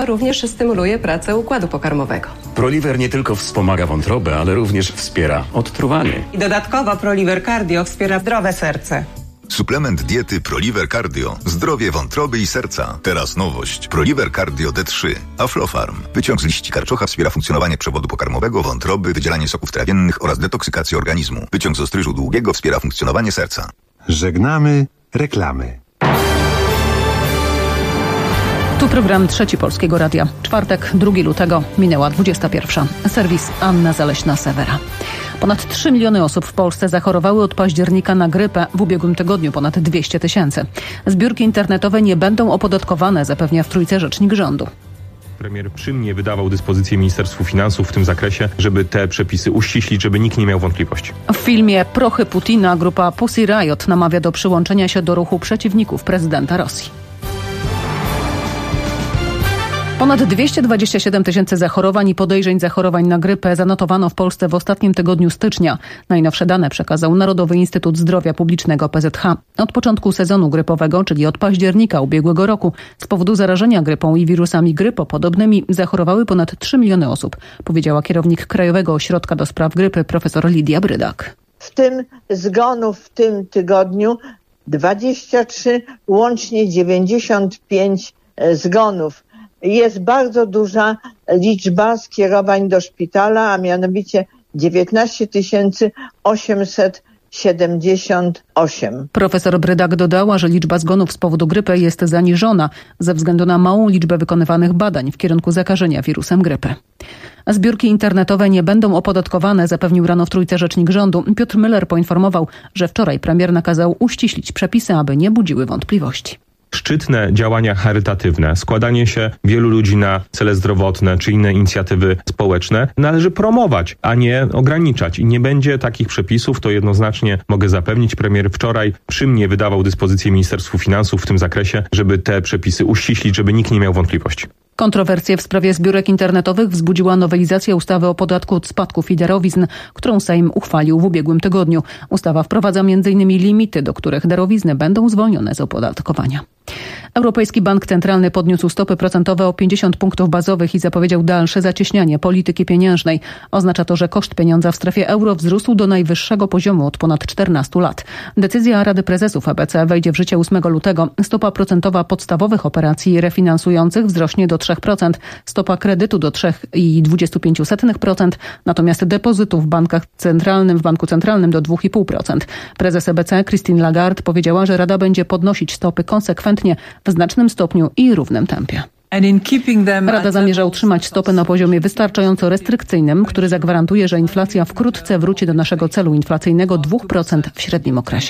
a również stymuluje pracę układu pokarmowego. Proliver nie tylko wspomaga wątrobę, ale również wspiera odtruwanie. I dodatkowo Proliver Cardio wspiera zdrowe serce. Suplement diety Proliver Cardio. Zdrowie wątroby i serca. Teraz nowość. Proliver Cardio D3. Aflofarm. Wyciąg z liści karczocha wspiera funkcjonowanie przewodu pokarmowego, wątroby, wydzielanie soków trawiennych oraz detoksykację organizmu. Wyciąg z ostryżu długiego wspiera funkcjonowanie serca. Żegnamy reklamy. Tu program Trzeci Polskiego Radia. Czwartek, 2 lutego, minęła 21. Serwis Anna Zaleśna-Sewera. Ponad 3 miliony osób w Polsce zachorowały od października na grypę. W ubiegłym tygodniu ponad 200 000. Zbiórki internetowe nie będą opodatkowane, zapewnia w Trójce rzecznik rządu. Premier przy mnie wydawał dyspozycję Ministerstwu Finansów w tym zakresie, żeby te przepisy uściślić, żeby nikt nie miał wątpliwości. W filmie Prochy Putina grupa Pussy Riot namawia do przyłączenia się do ruchu przeciwników prezydenta Rosji. Ponad 227 000 zachorowań i podejrzeń zachorowań na grypę zanotowano w Polsce w ostatnim tygodniu stycznia. Najnowsze dane przekazał Narodowy Instytut Zdrowia Publicznego PZH. Od początku sezonu grypowego, czyli od października ubiegłego roku, z powodu zarażenia grypą i wirusami grypopodobnymi zachorowały ponad 3 miliony osób, powiedziała kierownik Krajowego Ośrodka do Spraw Grypy profesor Lidia Brydak. W tym zgonów w tym tygodniu 23, łącznie 95 zgonów. Jest bardzo duża liczba skierowań do szpitala, a mianowicie 19 878. Profesor Brydak dodała, że liczba zgonów z powodu grypy jest zaniżona ze względu na małą liczbę wykonywanych badań w kierunku zakażenia wirusem grypy. Zbiórki internetowe nie będą opodatkowane, zapewnił rano w Trójce rzecznik rządu. Piotr Müller poinformował, że wczoraj premier nakazał uściślić przepisy, aby nie budziły wątpliwości. Szczytne działania charytatywne, składanie się wielu ludzi na cele zdrowotne czy inne inicjatywy społeczne należy promować, a nie ograniczać. I nie będzie takich przepisów, to jednoznacznie mogę zapewnić. Premier wczoraj przy mnie wydawał dyspozycję Ministerstwu Finansów w tym zakresie, żeby te przepisy uściślić, żeby nikt nie miał wątpliwości. Kontrowersje w sprawie zbiórek internetowych wzbudziła nowelizacja ustawy o podatku od spadków i darowizn, którą Sejm uchwalił w ubiegłym tygodniu. Ustawa wprowadza m.in. limity, do których darowizny będą zwolnione z opodatkowania. Europejski Bank Centralny podniósł stopy procentowe o 50 punktów bazowych i zapowiedział dalsze zacieśnianie polityki pieniężnej. Oznacza to, że koszt pieniądza w strefie euro wzrósł do najwyższego poziomu od ponad 14 lat. Decyzja Rady Prezesów EBC wejdzie w życie 8 lutego. Stopa procentowa podstawowych operacji refinansujących wzrośnie do 3%, stopa kredytu do 3,25%, natomiast depozytów w Banku Centralnym do 2,5%. Prezes EBC Christine Lagarde powiedziała, że Rada będzie podnosić stopy konsekwentnie, w znacznym stopniu i równym tempie. Rada zamierza utrzymać stopy na poziomie wystarczająco restrykcyjnym, który zagwarantuje, że inflacja wkrótce wróci do naszego celu inflacyjnego 2% w średnim okresie.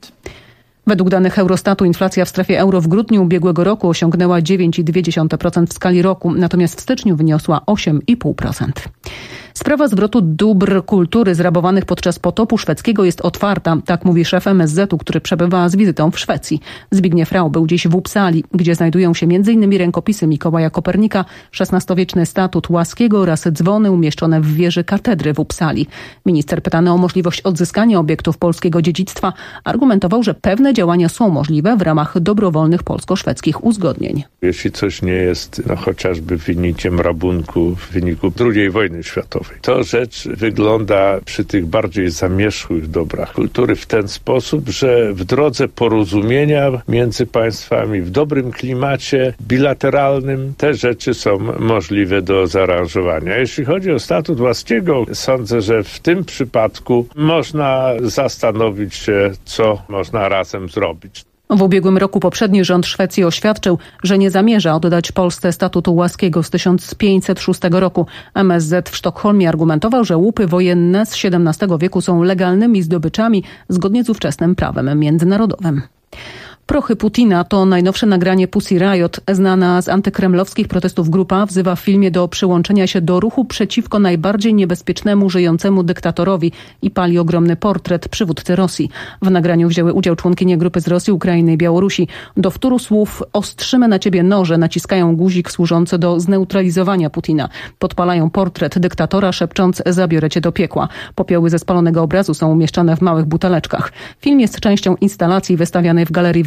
Według danych Eurostatu inflacja w strefie euro w grudniu ubiegłego roku osiągnęła 9,2% w skali roku, natomiast w styczniu wyniosła 8,5%. Sprawa zwrotu dóbr kultury zrabowanych podczas potopu szwedzkiego jest otwarta, tak mówi szef MSZ-u, który przebywa z wizytą w Szwecji. Zbigniew Rau był dziś w Uppsali, gdzie znajdują się m.in. rękopisy Mikołaja Kopernika, XVI-wieczny statut Łaskiego oraz dzwony umieszczone w wieży katedry w Uppsali. Minister pytany o możliwość odzyskania obiektów polskiego dziedzictwa argumentował, że pewne działania są możliwe w ramach dobrowolnych polsko-szwedzkich uzgodnień. Jeśli coś nie jest chociażby wynikiem rabunku w wyniku II wojny światowej, to rzecz wygląda przy tych bardziej zamierzchłych dobrach kultury w ten sposób, że w drodze porozumienia między państwami, w dobrym klimacie bilateralnym te rzeczy są możliwe do zaaranżowania. Jeśli chodzi o statut Łaskiego, sądzę, że w tym przypadku można zastanowić się, co można razem zrobić. W ubiegłym roku poprzedni rząd Szwecji oświadczył, że nie zamierza oddać Polsce statutu Łaskiego z 1506 roku. MSZ w Sztokholmie argumentował, że łupy wojenne z XVII wieku są legalnymi zdobyczami zgodnie z ówczesnym prawem międzynarodowym. Prochy Putina to najnowsze nagranie Pussy Riot. Znana z antykremlowskich protestów grupa wzywa w filmie do przyłączenia się do ruchu przeciwko najbardziej niebezpiecznemu żyjącemu dyktatorowi i pali ogromny portret przywódcy Rosji. W nagraniu wzięły udział członkinie grupy z Rosji, Ukrainy i Białorusi. Do wtóru słów "ostrzymy na ciebie noże" naciskają guzik służący do zneutralizowania Putina. Podpalają portret dyktatora, szepcząc "zabiorę cię do piekła". Popioły ze spalonego obrazu są umieszczane w małych buteleczkach. Film jest częścią instalacji wystawianej w galerii w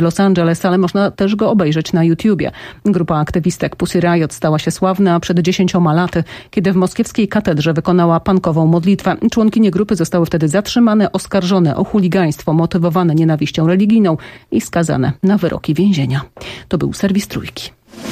Los Angeles, ale można też go obejrzeć na YouTubie. Grupa aktywistek Pussy Riot stała się sławna przed 10 laty, kiedy w moskiewskiej katedrze wykonała punkową modlitwę. Członkinie grupy zostały wtedy zatrzymane, oskarżone o chuligaństwo motywowane nienawiścią religijną i skazane na wyroki więzienia. To był serwis Trójki.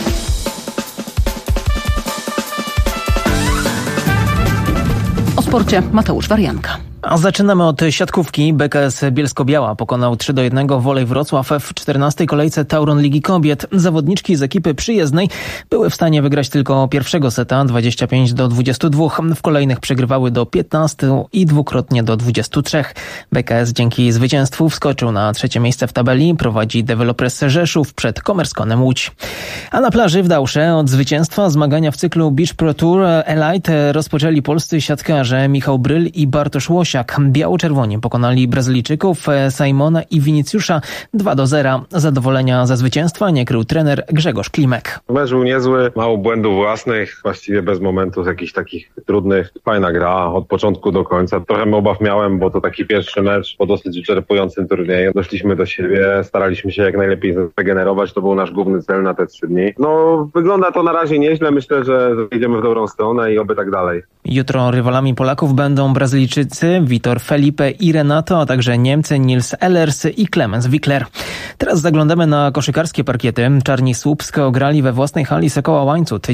O sporcie Mateusz Warianka. A zaczynamy od siatkówki. BKS Bielsko-Biała pokonał 3-1 Wolej Wrocław w 14. kolejce Tauron Ligi Kobiet. Zawodniczki z ekipy przyjezdnej były w stanie wygrać tylko pierwszego seta 25-22. W kolejnych przegrywały do 15 i dwukrotnie do 23. BKS dzięki zwycięstwu wskoczył na 3. miejsce w tabeli. Prowadzi Developers Rzeszów przed Commerzconem Łódź. A na plaży w Dałsze od zwycięstwa zmagania w cyklu Beach Pro Tour Elite rozpoczęli polscy siatkarze Michał Bryl i Bartosz Łosiak. Biało-czerwoni pokonali Brazylijczyków Simona i Winicjusza 2-0. Zadowolenia ze zwycięstwa nie krył trener Grzegorz Klimek. Mecz był niezły, mało błędów własnych, właściwie bez momentów jakichś takich trudnych. Fajna gra od początku do końca. Trochę obaw miałem, bo to taki pierwszy mecz po dosyć wyczerpującym turnieju. Doszliśmy do siebie, staraliśmy się jak najlepiej zregenerować. To był nasz główny cel na te 3 dni. Wygląda to na razie nieźle. Myślę, że idziemy w dobrą stronę i oby tak dalej. Jutro rywalami Polaków będą Brazylijczycy Vitor Felipe i Renato, a także Niemcy Nils Ehlers i Clemens Wickler. Teraz zaglądamy na koszykarskie parkiety. Czarni Słupsk ograli we własnej hali Sokoła Łańcut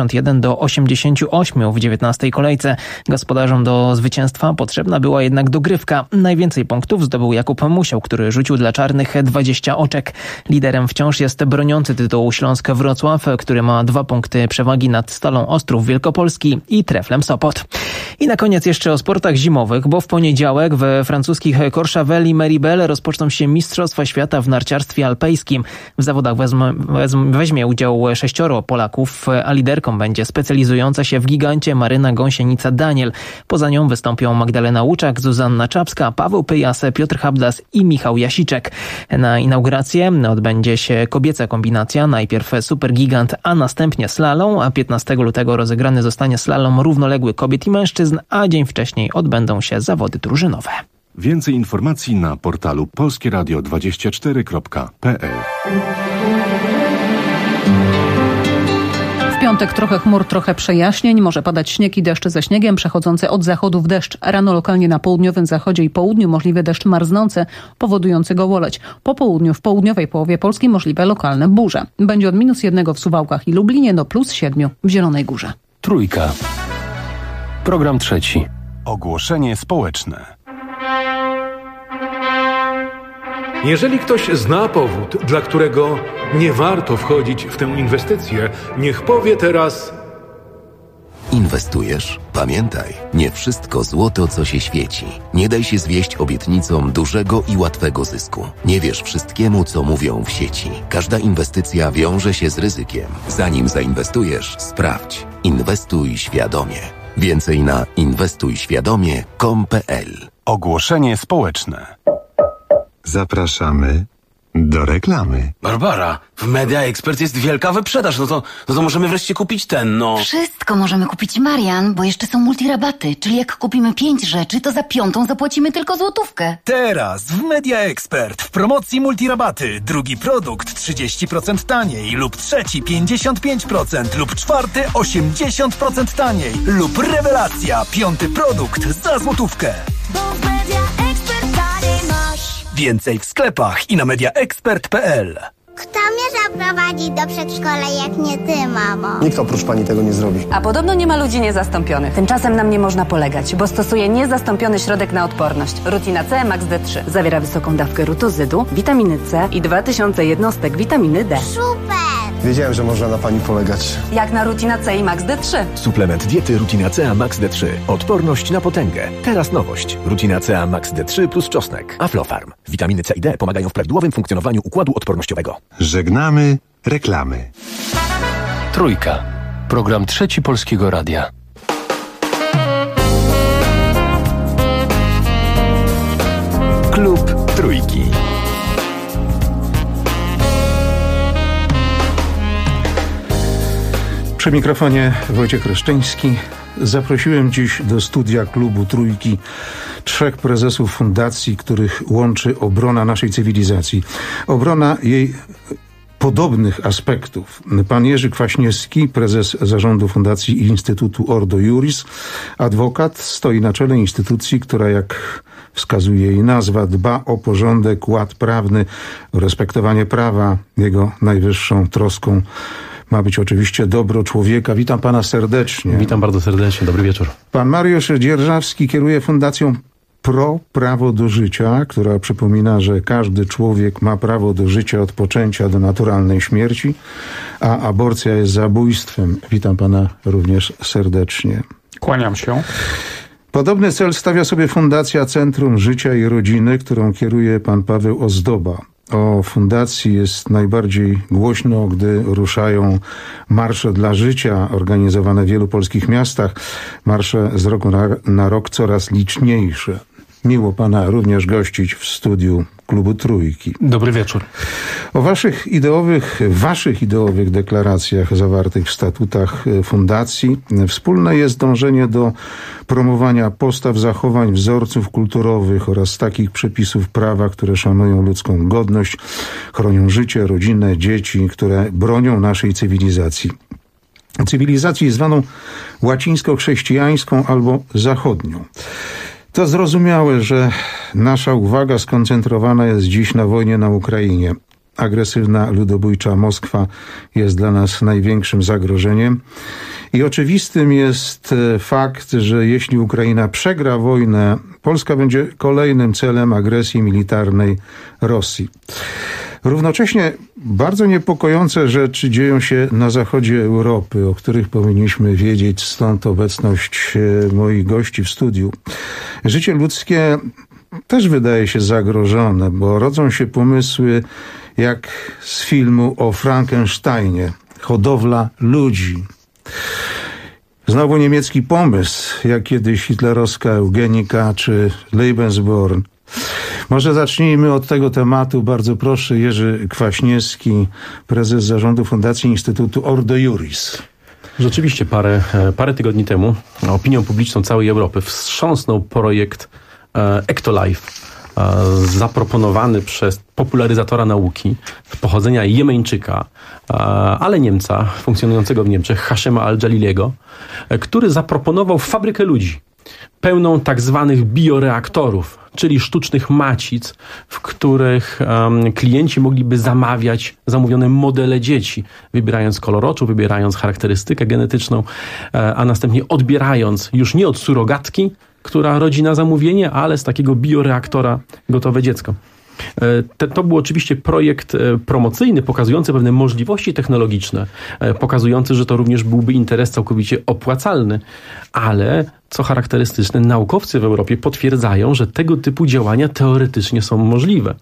91-88 w 19. kolejce. Gospodarzom do zwycięstwa potrzebna była jednak dogrywka. Najwięcej punktów zdobył Jakub Musiał, który rzucił dla czarnych 20 oczek. Liderem wciąż jest broniący tytułu Śląsk Wrocław, który ma 2 punkty przewagi nad Stalą Ostrów Wielkopolski i Treflem Sopot. I na koniec jeszcze o sportach zimowych, bo w poniedziałek we francuskich Courchevel i Méribel rozpoczną się Mistrzostwa Świata w narciarstwie alpejskim. W zawodach weźmie udział 6 Polaków, a liderką będzie specjalizująca się w gigancie Maryna Gąsienica-Daniel. Poza nią wystąpią Magdalena Łuczak, Zuzanna Czapska, Paweł Pyjas, Piotr Habdas i Michał Jasiczek. Na inaugurację odbędzie się kobieca kombinacja, najpierw supergigant, a następnie slalom, a 15 lutego rozegrany zostanie slalom równoległy kobiet i mężczyzn, a dzień wcześniej odbędą się zawody drużynowe. Więcej informacji na portalu polskieradio24.pl. W piątek trochę chmur, trochę przejaśnień. Może padać śnieg i deszcz ze śniegiem przechodzący od zachodu w deszcz. Rano lokalnie na południowym zachodzie i południu możliwy deszcz marznący, powodujący gołoleć. Po południu w południowej połowie Polski możliwe lokalne burze. Będzie od -1 w Suwałkach i Lublinie do +7 w Zielonej Górze. Trójka. Program 3. Ogłoszenie społeczne. Jeżeli ktoś zna powód, dla którego nie warto wchodzić w tę inwestycję, niech powie teraz: Inwestujesz? Pamiętaj, nie wszystko złoto, co się świeci. Nie daj się zwieść obietnicom dużego i łatwego zysku. Nie wierz wszystkiemu, co mówią w sieci. Każda inwestycja wiąże się z ryzykiem. Zanim zainwestujesz, sprawdź. Inwestuj świadomie. Więcej na inwestujświadomie.com.pl. Ogłoszenie społeczne. Zapraszamy do reklamy. Barbara, w Media Expert jest wielka wyprzedaż, no to możemy wreszcie kupić Wszystko możemy kupić, Marian, bo jeszcze są multirabaty, czyli jak kupimy 5 rzeczy, to za 5 zapłacimy tylko złotówkę. Teraz w Media Expert w promocji multirabaty. Drugi produkt 30% taniej lub trzeci 55% lub czwarty 80% taniej lub rewelacja, 5. produkt za złotówkę. Bo w Media Expert taniej masz. Więcej w sklepach i na mediaexpert.pl. Kto mnie zaprowadzi do przedszkola, jak nie ty, mamo? Nikt oprócz pani tego nie zrobi. A podobno nie ma ludzi niezastąpionych. Tymczasem nam nie można polegać, bo stosuję niezastąpiony środek na odporność. Rutina C Max D3. Zawiera wysoką dawkę rutozydu, witaminy C i 2000 jednostek witaminy D. Super! Wiedziałem, że można na pani polegać. Jak na Rutina C i Max D3. Suplement diety Rutina C Max D3. Odporność na potęgę. Teraz nowość. Rutina C Max D3 plus czosnek. Aflofarm. Witaminy C i D pomagają w prawidłowym funkcjonowaniu układu odpornościowego. Żegnamy reklamy. Trójka. Program 3 Polskiego Radia. Klub Trójki. Przy mikrofonie Wojciech Reszczyński. Zaprosiłem dziś do studia Klubu Trójki 3 prezesów fundacji, których łączy obrona naszej cywilizacji. Obrona jej podobnych aspektów. Pan Jerzy Kwaśniewski, prezes zarządu Fundacji i Instytutu Ordo Iuris, adwokat, stoi na czele instytucji, która, jak wskazuje jej nazwa, dba o porządek, ład prawny, o respektowanie prawa. Jego najwyższą troską ma być oczywiście dobro człowieka. Witam pana serdecznie. Witam bardzo serdecznie. Dobry wieczór. Pan Mariusz Dzierżawski kieruje Fundacją Pro Prawo do Życia, która przypomina, że każdy człowiek ma prawo do życia od poczęcia do naturalnej śmierci, a aborcja jest zabójstwem. Witam pana również serdecznie. Kłaniam się. Podobny cel stawia sobie Fundacja Centrum Życia i Rodziny, którą kieruje pan Paweł Ozdoba. O fundacji jest najbardziej głośno, gdy ruszają marsze dla życia organizowane w wielu polskich miastach. Marsze z roku na rok coraz liczniejsze. Miło pana również gościć w studiu Klubu Trójki. Dobry wieczór. O waszych ideowych deklaracjach zawartych w statutach fundacji wspólne jest dążenie do promowania postaw, zachowań, wzorców kulturowych oraz takich przepisów prawa, które szanują ludzką godność, chronią życie, rodzinę, dzieci, które bronią naszej cywilizacji. Cywilizacji zwaną łacińsko-chrześcijańską albo zachodnią. To zrozumiałe, że nasza uwaga skoncentrowana jest dziś na wojnie na Ukrainie. Agresywna, ludobójcza Moskwa jest dla nas największym zagrożeniem. I oczywistym jest fakt, że jeśli Ukraina przegra wojnę, Polska będzie kolejnym celem agresji militarnej Rosji. Równocześnie bardzo niepokojące rzeczy dzieją się na zachodzie Europy, o których powinniśmy wiedzieć, stąd obecność moich gości w studiu. Życie ludzkie też wydaje się zagrożone, bo rodzą się pomysły jak z filmu o Frankensteinie. Hodowla ludzi. Znowu niemiecki pomysł, jak kiedyś hitlerowska eugenika czy Lebensborn. Może zacznijmy od tego tematu. Bardzo proszę, Jerzy Kwaśniewski, prezes zarządu Fundacji Instytutu Ordo Iuris. Rzeczywiście parę tygodni temu opinią publiczną całej Europy wstrząsnął projekt Ectolife, zaproponowany przez popularyzatora nauki pochodzenia Jemeńczyka, ale Niemca, funkcjonującego w Niemczech, Hashema Al-Jaliliego, który zaproponował fabrykę ludzi, pełną tak zwanych bioreaktorów, czyli sztucznych macic, w których klienci mogliby zamawiać zamówione modele dzieci, wybierając kolor oczu, wybierając charakterystykę genetyczną, a następnie odbierając już nie od surogatki, która rodzi na zamówienie, ale z takiego bioreaktora gotowe dziecko. To był oczywiście projekt promocyjny, pokazujący pewne możliwości technologiczne, pokazujący, że to również byłby interes całkowicie opłacalny, ale co charakterystyczne, naukowcy w Europie potwierdzają, że tego typu działania teoretycznie są możliwe.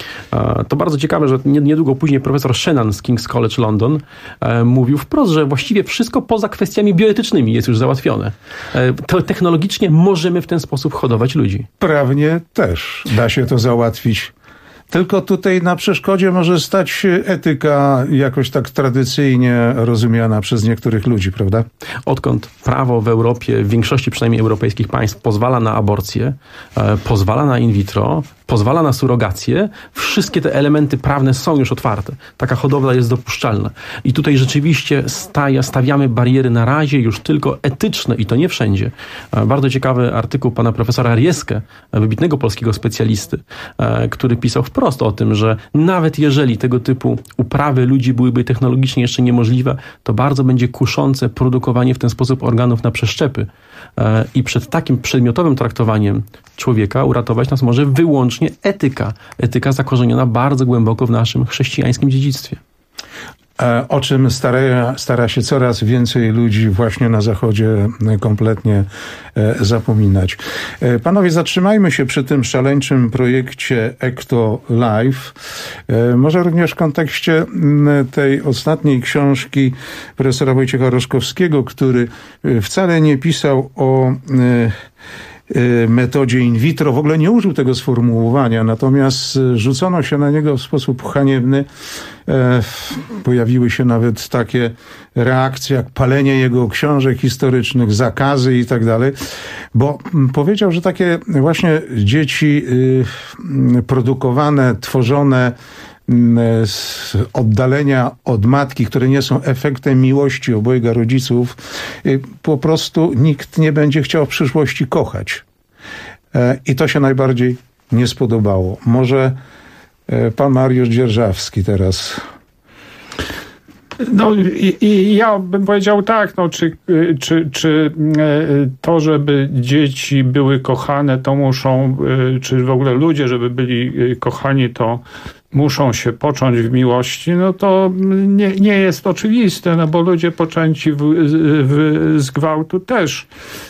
To bardzo ciekawe, że niedługo później profesor Shannon z King's College London mówił wprost, że właściwie wszystko poza kwestiami bioetycznymi jest już załatwione. Technologicznie możemy w ten sposób hodować ludzi. Prawnie też da się to załatwić. Tylko tutaj na przeszkodzie może stać etyka jakoś tak tradycyjnie rozumiana przez niektórych ludzi, prawda? Odkąd prawo w Europie, w większości przynajmniej europejskich państw pozwala na aborcję, pozwala na in vitro, pozwala na surrogację, wszystkie te elementy prawne są już otwarte. Taka hodowla jest dopuszczalna. I tutaj rzeczywiście stawiamy bariery na razie już tylko etyczne i to nie wszędzie. Bardzo ciekawy artykuł pana profesora Rieskę, wybitnego polskiego specjalisty, który pisał wprost o tym, że nawet jeżeli tego typu uprawy ludzi byłyby technologicznie jeszcze niemożliwe, to bardzo będzie kuszące produkowanie w ten sposób organów na przeszczepy. I przed takim przedmiotowym traktowaniem człowieka uratować nas może wyłącznie etyka. Etyka zakorzeniona bardzo głęboko w naszym chrześcijańskim dziedzictwie. O czym stara się coraz więcej ludzi właśnie na Zachodzie kompletnie zapominać. Panowie, zatrzymajmy się przy tym szaleńczym projekcie Ectolife. Może również w kontekście tej ostatniej książki profesora Wojciecha Roszkowskiego, który wcale nie pisał o metodzie in vitro. W ogóle nie użył tego sformułowania, natomiast rzucono się na niego w sposób haniebny. Pojawiły się nawet takie reakcje jak palenie jego książek historycznych, zakazy i tak dalej, bo powiedział, że takie właśnie dzieci produkowane, tworzone z oddalenia od matki, które nie są efektem miłości obojga rodziców, po prostu nikt nie będzie chciał w przyszłości kochać. I to się najbardziej nie spodobało. Może pan Mariusz Dzierżawski teraz. No i ja bym powiedział tak, no czy to, żeby dzieci były kochane, to muszą, czy w ogóle ludzie, żeby byli kochani, to muszą się począć w miłości, no to nie jest oczywiste, no bo ludzie poczęci z gwałtu też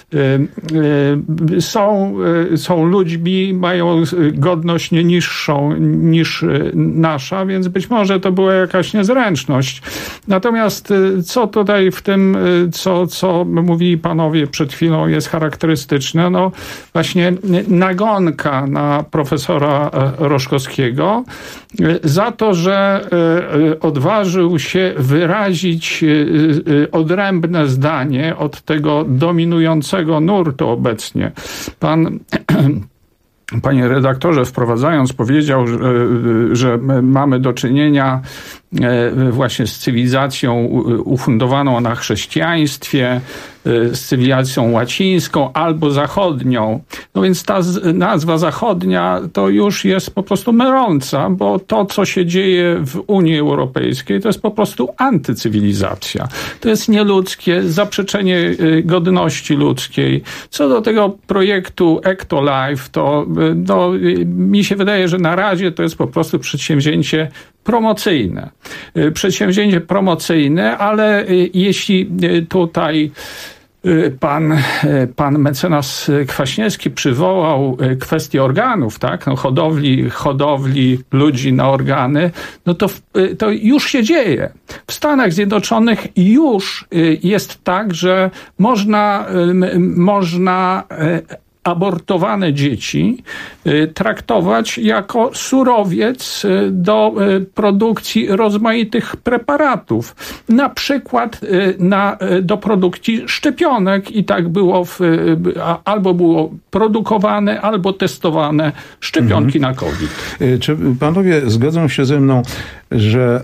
są ludźmi, mają godność nie niższą niż nasza, więc być może to była jakaś niezręczność. Natomiast co tutaj w tym, co mówili panowie przed chwilą, jest charakterystyczne, no właśnie nagonka na profesora Roszkowskiego za to, że odważył się wyrazić odrębne zdanie od tego dominującego nurtu obecnie. Panie redaktorze, wprowadzając, powiedział, że mamy do czynienia właśnie z cywilizacją ufundowaną na chrześcijaństwie, z cywilizacją łacińską albo zachodnią. No więc ta nazwa zachodnia to już jest po prostu myląca, bo to, co się dzieje w Unii Europejskiej, to jest po prostu antycywilizacja. To jest nieludzkie, zaprzeczenie godności ludzkiej. Co do tego projektu Ectolife, to mi się wydaje, że na razie to jest po prostu przedsięwzięcie promocyjne. Przedsięwzięcie promocyjne, ale jeśli tutaj pan mecenas Kwaśniewski przywołał kwestię organów, tak? No hodowli ludzi na organy, no to już się dzieje. W Stanach Zjednoczonych już jest tak, że można abortowane dzieci traktować jako surowiec do produkcji rozmaitych preparatów. Na przykład do produkcji szczepionek i tak było albo było produkowane, albo testowane szczepionki na COVID. Czy panowie zgodzą się ze mną, że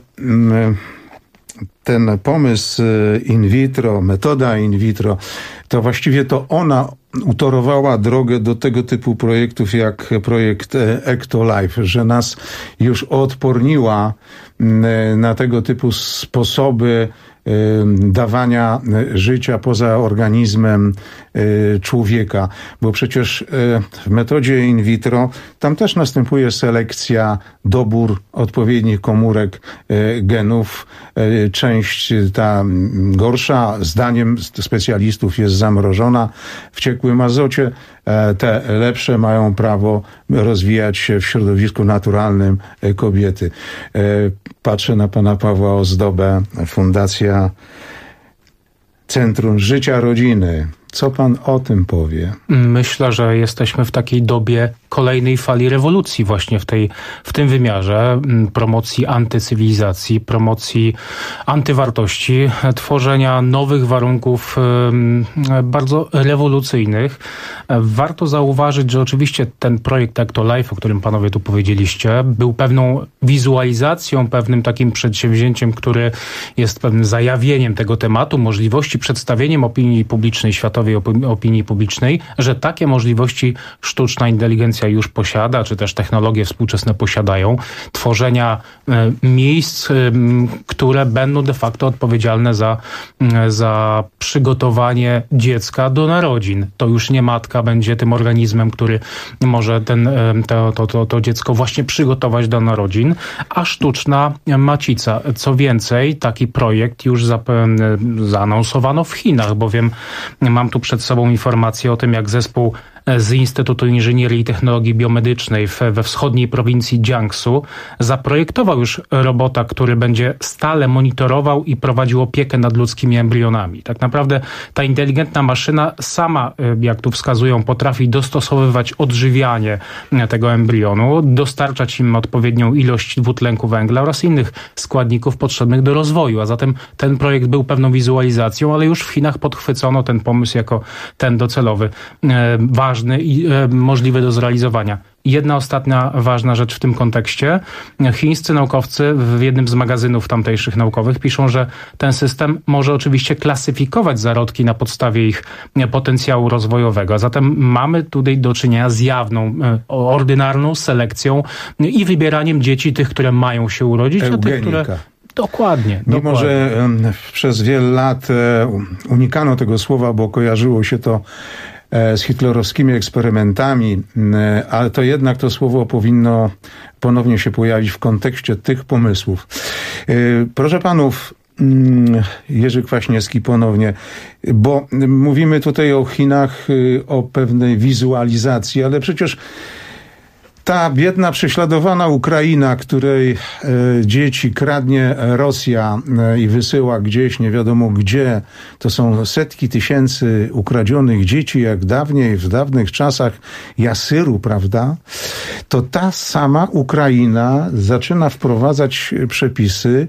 ten pomysł in vitro, metoda in vitro, to właściwie to ona utorowała drogę do tego typu projektów jak projekt Ectolife, że nas już odporniła na tego typu sposoby dawania życia poza organizmem człowieka, bo przecież w metodzie in vitro tam też następuje selekcja, dobór odpowiednich komórek genów. Część ta gorsza, zdaniem specjalistów, jest zamrożona w ciekłym azocie. Te lepsze mają prawo rozwijać się w środowisku naturalnym kobiety. Patrzę na pana Pawła Ozdobę, Fundacja Centrum Życia Rodziny. Co pan o tym powie? Myślę, że jesteśmy w takiej dobie kolejnej fali rewolucji właśnie w tym wymiarze promocji antycywilizacji, promocji antywartości, tworzenia nowych warunków bardzo rewolucyjnych. Warto zauważyć, że oczywiście ten projekt Ectolife, o którym panowie tu powiedzieliście, był pewną wizualizacją, pewnym takim przedsięwzięciem, który jest pewnym zajawieniem tego tematu, możliwości, przedstawieniem opinii publicznej, światowej opinii publicznej, że takie możliwości sztuczna inteligencja już posiada, czy też technologie współczesne posiadają, tworzenia miejsc, które będą de facto odpowiedzialne za przygotowanie dziecka do narodzin. To już nie matka będzie tym organizmem, który może to dziecko właśnie przygotować do narodzin, a sztuczna macica. Co więcej, taki projekt już zaanonsowano w Chinach, bowiem mam tu przed sobą informację o tym, jak zespół z Instytutu Inżynierii i Technologii Biomedycznej we wschodniej prowincji Jiangsu zaprojektował już robota, który będzie stale monitorował i prowadził opiekę nad ludzkimi embrionami. Tak naprawdę ta inteligentna maszyna sama, jak tu wskazują, potrafi dostosowywać odżywianie tego embrionu, dostarczać im odpowiednią ilość dwutlenku węgla oraz innych składników potrzebnych do rozwoju. A zatem ten projekt był pewną wizualizacją, ale już w Chinach podchwycono ten pomysł jako ten docelowy, ważny i możliwy do zrealizowania. Jedna ostatnia ważna rzecz w tym kontekście. Chińscy naukowcy w jednym z magazynów tamtejszych naukowych piszą, że ten system może oczywiście klasyfikować zarodki na podstawie ich potencjału rozwojowego. A zatem mamy tutaj do czynienia z jawną, ordynarną selekcją i wybieraniem dzieci, tych, które mają się urodzić, a tych, które... Dokładnie. Mimo, że przez wiele lat unikano tego słowa, bo kojarzyło się to z hitlerowskimi eksperymentami, ale to jednak to słowo powinno ponownie się pojawić w kontekście tych pomysłów. Proszę panów, Jerzy Kwaśniewski ponownie, bo mówimy tutaj o Chinach, o pewnej wizualizacji, ale przecież ta biedna, prześladowana Ukraina, której dzieci kradnie Rosja i wysyła gdzieś, nie wiadomo gdzie, to są setki tysięcy ukradzionych dzieci, jak dawniej, w dawnych czasach Jasyru, prawda? To ta sama Ukraina zaczyna wprowadzać przepisy,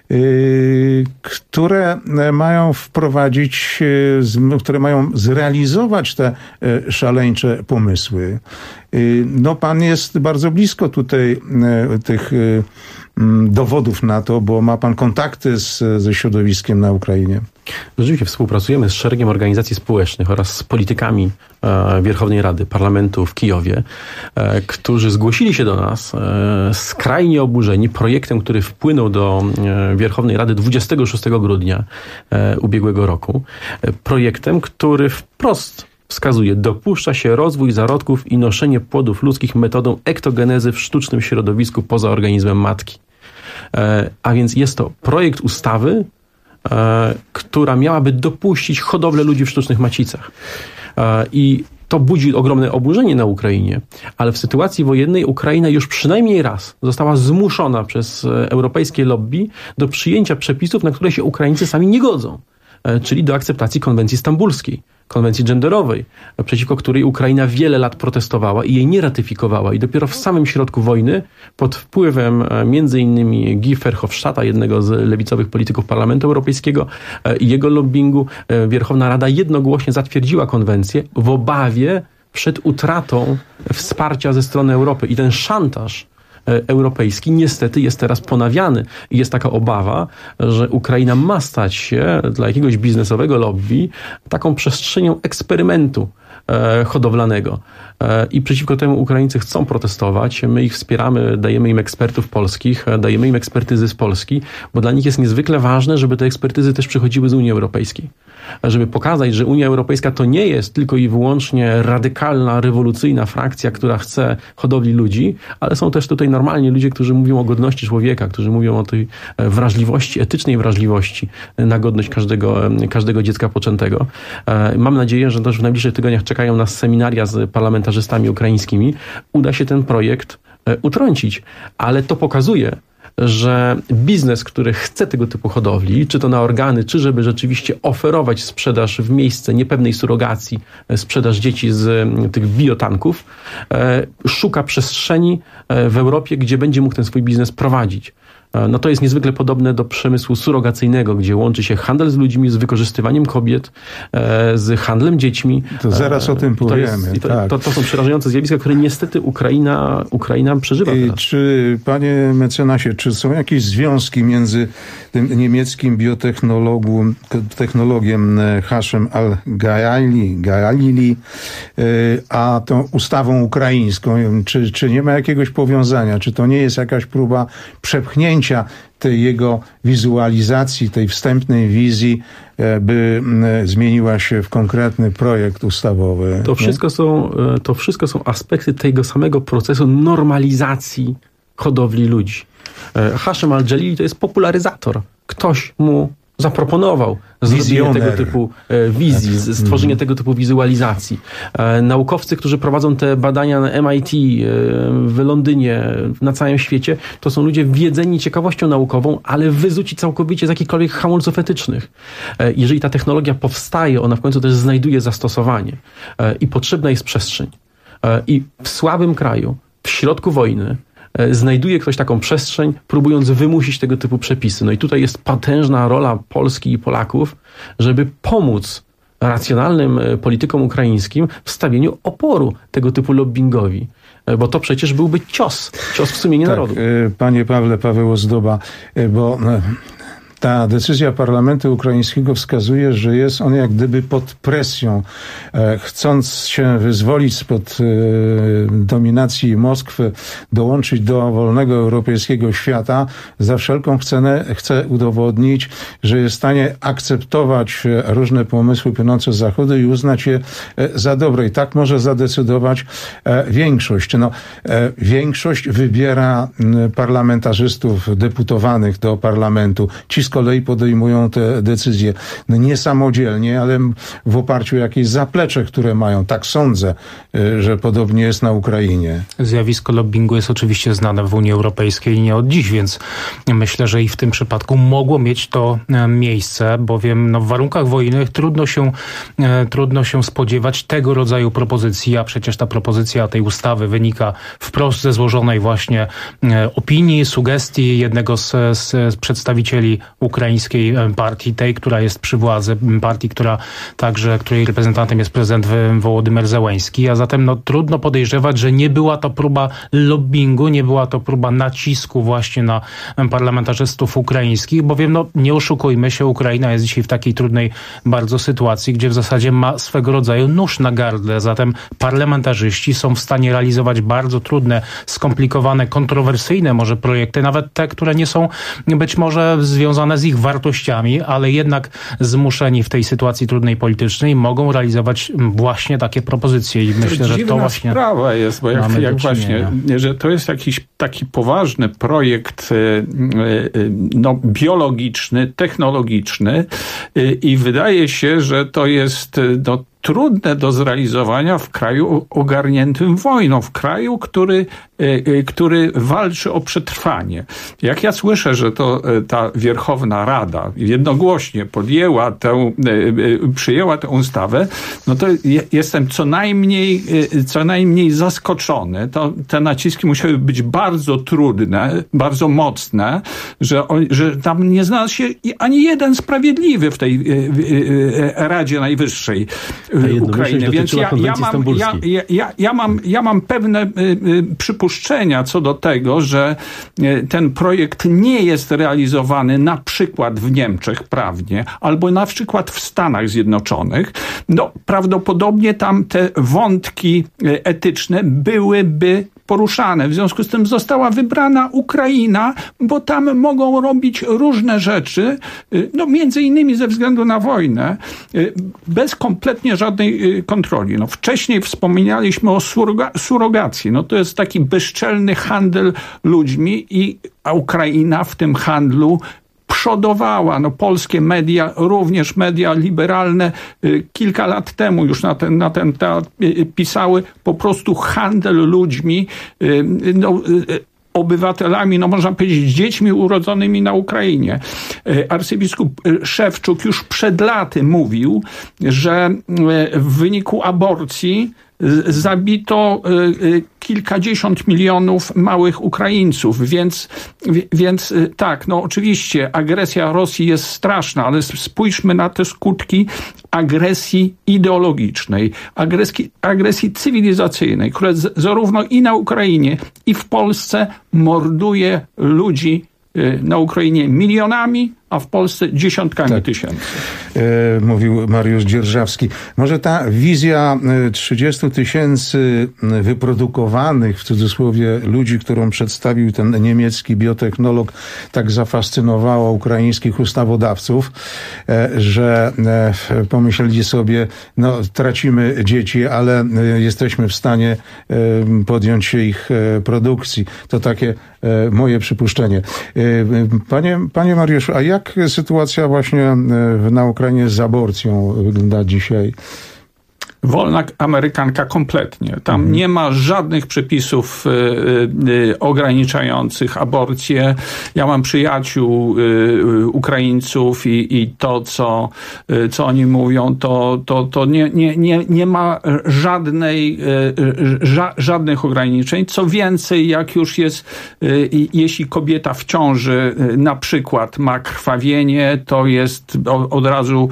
które mają wprowadzić, które mają zrealizować te szaleńcze pomysły. No, pan jest bardzo blisko tutaj tych dowodów na to, bo ma pan kontakty ze środowiskiem na Ukrainie. Rzeczywiście współpracujemy z szeregiem organizacji społecznych oraz z politykami Wierchownej Rady Parlamentu w Kijowie, którzy zgłosili się do nas skrajnie oburzeni projektem, który wpłynął do Wierchownej Rady 26 grudnia ubiegłego roku. Projektem, który wprost wskazuje, dopuszcza się rozwój zarodków i noszenie płodów ludzkich metodą ektogenezy w sztucznym środowisku poza organizmem matki. A więc jest to projekt ustawy, która miałaby dopuścić hodowlę ludzi w sztucznych macicach. I to budzi ogromne oburzenie na Ukrainie, ale w sytuacji wojennej Ukraina już przynajmniej raz została zmuszona przez europejskie lobby do przyjęcia przepisów, na które się Ukraińcy sami nie godzą, czyli do akceptacji konwencji stambulskiej, konwencji genderowej, przeciwko której Ukraina wiele lat protestowała i jej nie ratyfikowała. I dopiero w samym środku wojny, pod wpływem między innymi Guy Verhofstadta, jednego z lewicowych polityków Parlamentu Europejskiego i jego lobbingu, Wierchowna Rada jednogłośnie zatwierdziła konwencję w obawie przed utratą wsparcia ze strony Europy. I ten szantaż europejski niestety jest teraz ponawiany. I jest taka obawa, że Ukraina ma stać się dla jakiegoś biznesowego lobby taką przestrzenią eksperymentu hodowlanego. I przeciwko temu Ukraińcy chcą protestować. My ich wspieramy, dajemy im ekspertów polskich, dajemy im ekspertyzy z Polski, bo dla nich jest niezwykle ważne, żeby te ekspertyzy też przychodziły z Unii Europejskiej. Żeby pokazać, że Unia Europejska to nie jest tylko i wyłącznie radykalna, rewolucyjna frakcja, która chce hodowli ludzi, ale są też tutaj normalnie ludzie, którzy mówią o godności człowieka, którzy mówią o tej wrażliwości, etycznej wrażliwości na godność każdego dziecka poczętego. Mam nadzieję, że też w najbliższych tygodniach czekają nas seminaria z parlamentarzystami ukraińskimi. Uda się ten projekt utrącić, ale to pokazuje, że biznes, który chce tego typu hodowli, czy to na organy, czy żeby rzeczywiście oferować sprzedaż w miejsce niepewnej surogacji, sprzedaż dzieci z tych biotanków, szuka przestrzeni w Europie, gdzie będzie mógł ten swój biznes prowadzić. No to jest niezwykle podobne do przemysłu surogacyjnego, gdzie łączy się handel z ludźmi, z wykorzystywaniem kobiet, z handlem dziećmi. To zaraz o tym powiemy. To są przerażające zjawiska, które niestety Ukraina przeżywa teraz. Czy, panie mecenasie, czy są jakieś związki między tym niemieckim biotechnologiem Hashem Al-Gajalili a tą ustawą ukraińską? Czy nie ma jakiegoś powiązania? Czy to nie jest jakaś próba przepchnięcia tej jego wizualizacji, tej wstępnej wizji, by zmieniła się w konkretny projekt ustawowy? To wszystko są aspekty tego samego procesu normalizacji hodowli ludzi. Hashem Al-Jalili to jest popularyzator. Ktoś mu zaproponował zrobienie tego typu wizji, stworzenie tego typu wizualizacji. Naukowcy, którzy prowadzą te badania na MIT, w Londynie, na całym świecie, to są ludzie wiedzeni ciekawością naukową, ale wyzuci całkowicie z jakichkolwiek hamulców etycznych. Jeżeli ta technologia powstaje, ona w końcu też znajduje zastosowanie i potrzebna jest przestrzeń. I w słabym kraju, w środku wojny, znajduje ktoś taką przestrzeń, próbując wymusić tego typu przepisy. No i tutaj jest potężna rola Polski i Polaków, żeby pomóc racjonalnym politykom ukraińskim w stawieniu oporu tego typu lobbingowi. Bo to przecież byłby cios w sumienie narodu. Panie Pawle, Paweł Ozdoba, bo ta decyzja parlamentu ukraińskiego wskazuje, że jest on jak gdyby pod presją, chcąc się wyzwolić spod dominacji Moskwy, dołączyć do wolnego europejskiego świata, za wszelką cenę chce udowodnić, że jest w stanie akceptować różne pomysły płynące z Zachodu i uznać je za dobre. I tak może zadecydować większość. Większość wybiera parlamentarzystów deputowanych do parlamentu. Ci z kolei podejmują te decyzje niesamodzielnie, ale w oparciu o jakieś zaplecze, które mają. Tak sądzę, że podobnie jest na Ukrainie. Zjawisko lobbingu jest oczywiście znane w Unii Europejskiej nie od dziś, więc myślę, że i w tym przypadku mogło mieć to miejsce, bowiem w warunkach wojennych trudno się spodziewać tego rodzaju propozycji, a przecież ta propozycja tej ustawy wynika wprost ze złożonej właśnie opinii, sugestii jednego z przedstawicieli ukraińskiej partii, tej, która jest przy władzy, partii, której reprezentantem jest prezydent Wołodymyr Zełenski, a zatem trudno podejrzewać, że nie była to próba lobbingu, nie była to próba nacisku właśnie na parlamentarzystów ukraińskich, bowiem nie oszukujmy się, Ukraina jest dzisiaj w takiej trudnej bardzo sytuacji, gdzie w zasadzie ma swego rodzaju nóż na gardle, zatem parlamentarzyści są w stanie realizować bardzo trudne, skomplikowane, kontrowersyjne może projekty, nawet te, które nie są być może związane z ich wartościami, ale jednak zmuszeni w tej sytuacji trudnej politycznej mogą realizować właśnie takie propozycje i myślę, że to właśnie sprawa jest, bo jak właśnie, że to jest jakiś taki poważny projekt biologiczny, technologiczny i wydaje się, że to jest trudne do zrealizowania w kraju ogarniętym wojną, w kraju, który walczy o przetrwanie. Jak ja słyszę, że ta Wierchowna Rada jednogłośnie przyjęła tę ustawę, no to jestem co najmniej zaskoczony. Te naciski musiały być bardzo trudne, bardzo mocne, że tam nie znalazł się ani jeden sprawiedliwy w tej Radzie Najwyższej Ukrainy. Więc ja mam pewne przypuszczenia co do tego, że ten projekt nie jest realizowany na przykład w Niemczech prawnie, albo na przykład w Stanach Zjednoczonych. Prawdopodobnie tam te wątki etyczne byłyby poruszane. W związku z tym została wybrana Ukraina, bo tam mogą robić różne rzeczy, między innymi ze względu na wojnę, bez kompletnie żadnej kontroli. Wcześniej wspominaliśmy o surogacji. To jest taki bezczelny handel ludźmi a Ukraina w tym handlu przodowała. Polskie media, również media liberalne kilka lat temu już na ten temat pisały po prostu handel ludźmi, obywatelami, można powiedzieć, dziećmi urodzonymi na Ukrainie. Arcybiskup Szewczuk już przed laty mówił, że w wyniku aborcji zabito kilkadziesiąt milionów małych Ukraińców, więc tak, oczywiście agresja Rosji jest straszna, ale spójrzmy na te skutki agresji ideologicznej, agresji cywilizacyjnej, która zarówno i na Ukrainie, i w Polsce morduje ludzi na Ukrainie milionami, a w Polsce dziesiątkami tysięcy. Mówił Mariusz Dzierżawski. Może ta wizja 30 000 wyprodukowanych, w cudzysłowie, ludzi, którą przedstawił ten niemiecki biotechnolog, tak zafascynowała ukraińskich ustawodawców, że pomyśleli sobie, tracimy dzieci, ale jesteśmy w stanie podjąć się ich produkcji. To takie moje przypuszczenie. Panie Mariuszu, a jak Jak sytuacja właśnie na Ukrainie z aborcją wygląda dzisiaj? Wolna Amerykanka kompletnie. Tam nie ma żadnych przepisów ograniczających aborcję. Ja mam przyjaciół Ukraińców i to, co oni mówią, to nie ma żadnych ograniczeń. Co więcej, jak już jest, jeśli kobieta w ciąży na przykład ma krwawienie, to jest od razu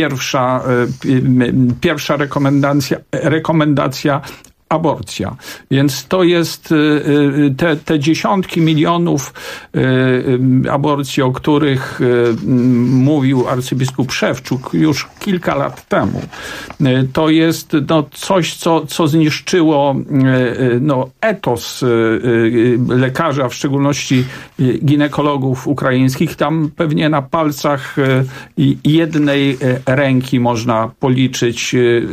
pierwsza rekomendacja aborcja. Więc to jest te dziesiątki milionów aborcji, o których mówił arcybiskup Szewczuk już kilka lat temu. To jest coś, co zniszczyło etos lekarzy, a w szczególności ginekologów ukraińskich. Tam pewnie na palcach jednej ręki można policzyć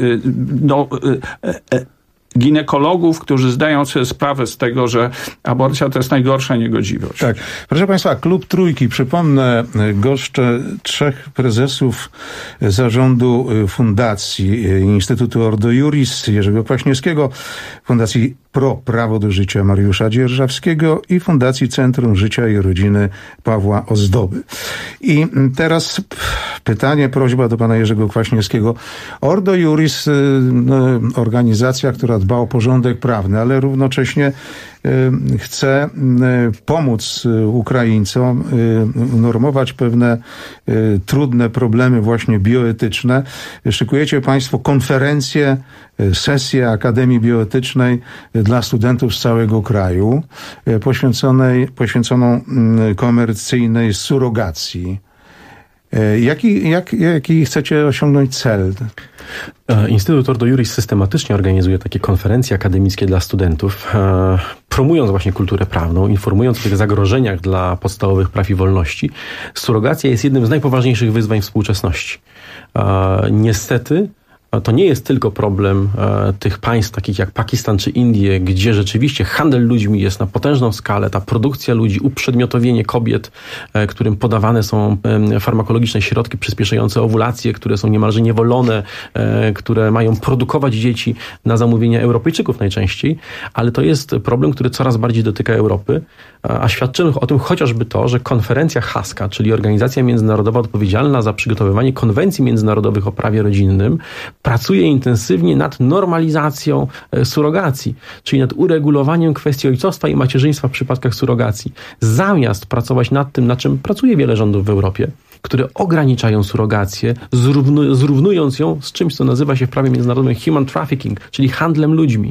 ginekologów, którzy zdają sobie sprawę z tego, że aborcja to jest najgorsza niegodziwość. Tak. Proszę Państwa, Klub Trójki, przypomnę, goszczę 3 prezesów zarządu Fundacji Instytutu Ordo Iuris Jerzego Kwaśniewskiego, Fundacji Pro Prawo do Życia Mariusza Dzierżawskiego i Fundacji Centrum Życia i Rodziny Pawła Ozdoby. I teraz pytanie, prośba do pana Jerzego Kwaśniewskiego. Ordo Iuris, organizacja, która dba o porządek prawny, ale równocześnie chce pomóc Ukraińcom normować pewne trudne problemy właśnie bioetyczne. Szykujecie Państwo konferencję, sesję Akademii Bioetycznej dla studentów z całego kraju, poświęconą komercyjnej surogacji. Jaki chcecie osiągnąć cel? Instytut Ordo Iuris systematycznie organizuje takie konferencje akademickie dla studentów, promując właśnie kulturę prawną, informując o tych zagrożeniach dla podstawowych praw i wolności. Surogacja jest jednym z najpoważniejszych wyzwań współczesności. Niestety, to nie jest tylko problem tych państw takich jak Pakistan czy Indie, gdzie rzeczywiście handel ludźmi jest na potężną skalę, ta produkcja ludzi, uprzedmiotowienie kobiet, którym podawane są farmakologiczne środki przyspieszające owulację, które są niemalże niewolone, które mają produkować dzieci na zamówienia Europejczyków najczęściej, ale to jest problem, który coraz bardziej dotyka Europy, a świadczy o tym chociażby to, że konferencja haska, czyli organizacja międzynarodowa odpowiedzialna za przygotowywanie konwencji międzynarodowych o prawie rodzinnym, pracuje intensywnie nad normalizacją surogacji, czyli nad uregulowaniem kwestii ojcostwa i macierzyństwa w przypadkach surogacji. Zamiast pracować nad tym, nad czym pracuje wiele rządów w Europie, które ograniczają surogację, zrównując ją z czymś, co nazywa się w prawie międzynarodowym human trafficking, czyli handlem ludźmi.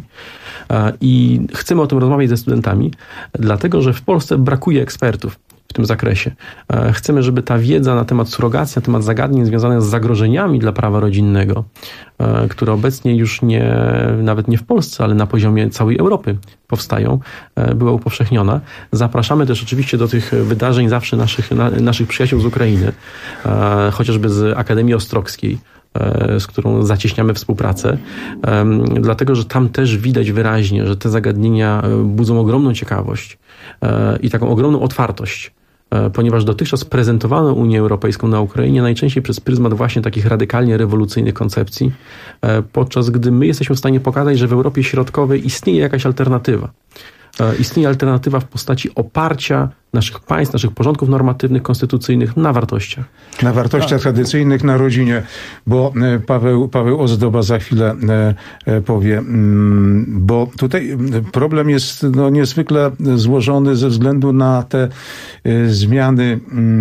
I chcemy o tym rozmawiać ze studentami, dlatego że w Polsce brakuje ekspertów w tym zakresie. Chcemy, żeby ta wiedza na temat surogacji, na temat zagadnień związanych z zagrożeniami dla prawa rodzinnego, które obecnie już nawet nie w Polsce, ale na poziomie całej Europy powstają, była upowszechniona. Zapraszamy też oczywiście do tych wydarzeń zawsze naszych przyjaciół z Ukrainy, chociażby z Akademii Ostrockiej, z którą zacieśniamy współpracę, dlatego że tam też widać wyraźnie, że te zagadnienia budzą ogromną ciekawość i taką ogromną otwartość, ponieważ dotychczas prezentowano Unię Europejską na Ukrainie najczęściej przez pryzmat właśnie takich radykalnie rewolucyjnych koncepcji, podczas gdy my jesteśmy w stanie pokazać, że w Europie Środkowej istnieje jakaś alternatywa. Istnieje alternatywa w postaci oparcia naszych państw, naszych porządków normatywnych, konstytucyjnych na wartościach. Na wartościach tradycyjnych, na rodzinie, bo Paweł Ozdoba za chwilę powie, bo tutaj problem jest niezwykle złożony ze względu na te zmiany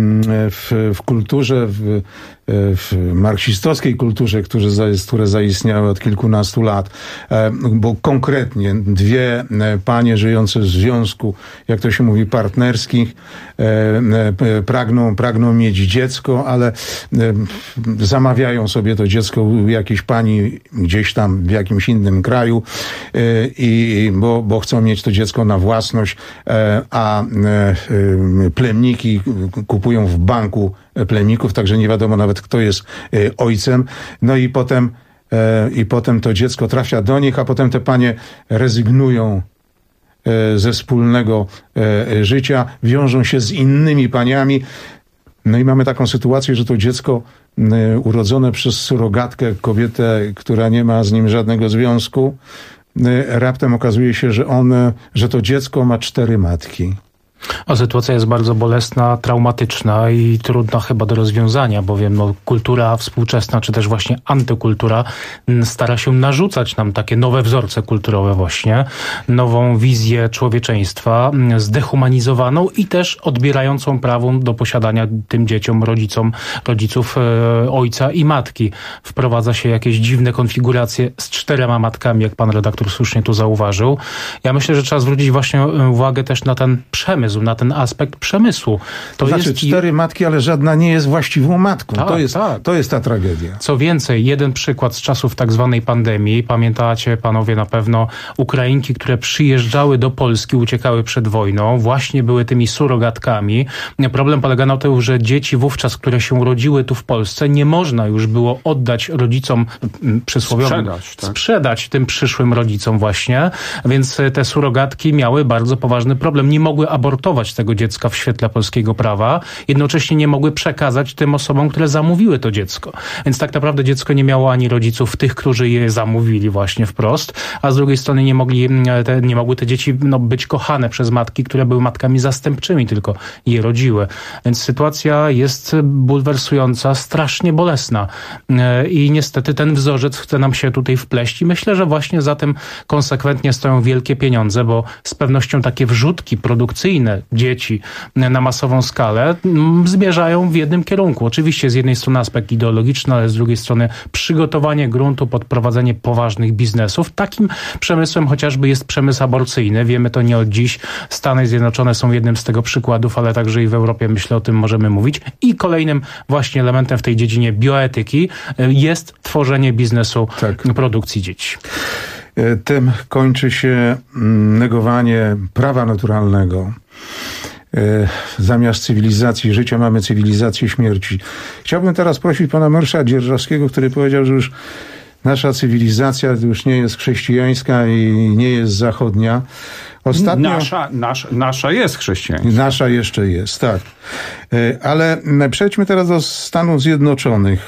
w kulturze, w marksistowskiej kulturze, które zaistniały od kilkunastu lat, bo konkretnie 2 panie żyjące w związku, jak to się mówi, partnerskich, pragną mieć dziecko, ale zamawiają sobie to dziecko u jakiejś pani gdzieś tam w jakimś innym kraju, bo chcą mieć to dziecko na własność, a plemniki kupują w banku plemników, także nie wiadomo nawet, kto jest ojcem. No i potem to dziecko trafia do nich, a potem te panie rezygnują ze wspólnego życia, wiążą się z innymi paniami. No i mamy taką sytuację, że to dziecko urodzone przez surogatkę, kobietę, która nie ma z nim żadnego związku, raptem okazuje się, że to dziecko ma 4 matki. A sytuacja jest bardzo bolesna, traumatyczna i trudna chyba do rozwiązania, bowiem kultura współczesna, czy też właśnie antykultura stara się narzucać nam takie nowe wzorce kulturowe właśnie, nową wizję człowieczeństwa, zdehumanizowaną i też odbierającą prawo do posiadania tym dzieciom, rodziców ojca i matki. Wprowadza się jakieś dziwne konfiguracje z 4 matkami, jak pan redaktor słusznie tu zauważył. Ja myślę, że trzeba zwrócić właśnie uwagę też na ten przemysł, na ten aspekt przemysłu. To znaczy 4 matki, ale żadna nie jest właściwą matką. Tak, to jest ta tragedia. Co więcej, jeden przykład z czasów tak zwanej pandemii. Pamiętacie panowie na pewno Ukrainki, które przyjeżdżały do Polski, uciekały przed wojną, właśnie były tymi surogatkami. Problem polega na tym, że dzieci wówczas, które się urodziły tu w Polsce, nie można już było oddać rodzicom przysłowiowym, sprzedać tym przyszłym rodzicom właśnie, więc te surogatki miały bardzo poważny problem. Nie mogły abortować tego dziecka w świetle polskiego prawa, jednocześnie nie mogły przekazać tym osobom, które zamówiły to dziecko. Więc tak naprawdę dziecko nie miało ani rodziców tych, którzy je zamówili właśnie wprost, a z drugiej strony nie mogły te dzieci być kochane przez matki, które były matkami zastępczymi, tylko je rodziły. Więc sytuacja jest bulwersująca, strasznie bolesna. I niestety ten wzorzec chce nam się tutaj wpleść i myślę, że właśnie za tym konsekwentnie stoją wielkie pieniądze, bo z pewnością takie wrzutki produkcyjne dzieci na masową skalę zmierzają w jednym kierunku. Oczywiście z jednej strony aspekt ideologiczny, ale z drugiej strony przygotowanie gruntu pod prowadzenie poważnych biznesów. Takim przemysłem chociażby jest przemysł aborcyjny. Wiemy to nie od dziś. Stany Zjednoczone są jednym z tego przykładów, ale także i w Europie, myślę, o tym możemy mówić. I kolejnym właśnie elementem w tej dziedzinie bioetyki jest tworzenie biznesu produkcji dzieci. Tym kończy się negowanie prawa naturalnego. Zamiast cywilizacji życia mamy cywilizację śmierci. Chciałbym teraz prosić pana Mariusza Dzierżawskiego, który powiedział, że już nasza cywilizacja już nie jest chrześcijańska i nie jest zachodnia. Ostatnio... Nasza jest chrześcijańska. Nasza jeszcze jest, tak. Ale przejdźmy teraz do Stanów Zjednoczonych.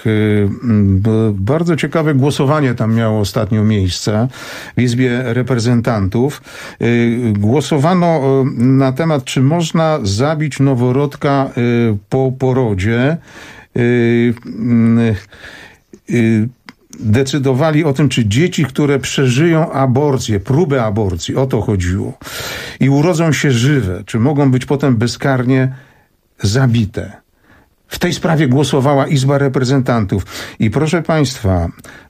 Bardzo ciekawe głosowanie tam miało ostatnio miejsce w Izbie Reprezentantów. Głosowano na temat, czy można zabić noworodka po porodzie. Decydowali o tym, czy dzieci, które przeżyją aborcję, próbę aborcji, o to chodziło, i urodzą się żywe, czy mogą być potem bezkarnie zabite. W tej sprawie głosowała Izba Reprezentantów. I proszę państwa,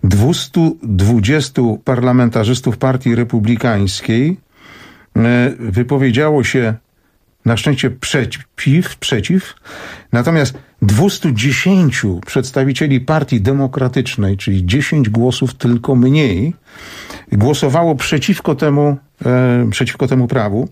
220 parlamentarzystów Partii Republikańskiej wypowiedziało się na szczęście przeciw, natomiast 210 przedstawicieli Partii Demokratycznej, czyli 10 głosów tylko mniej, głosowało przeciwko temu prawu,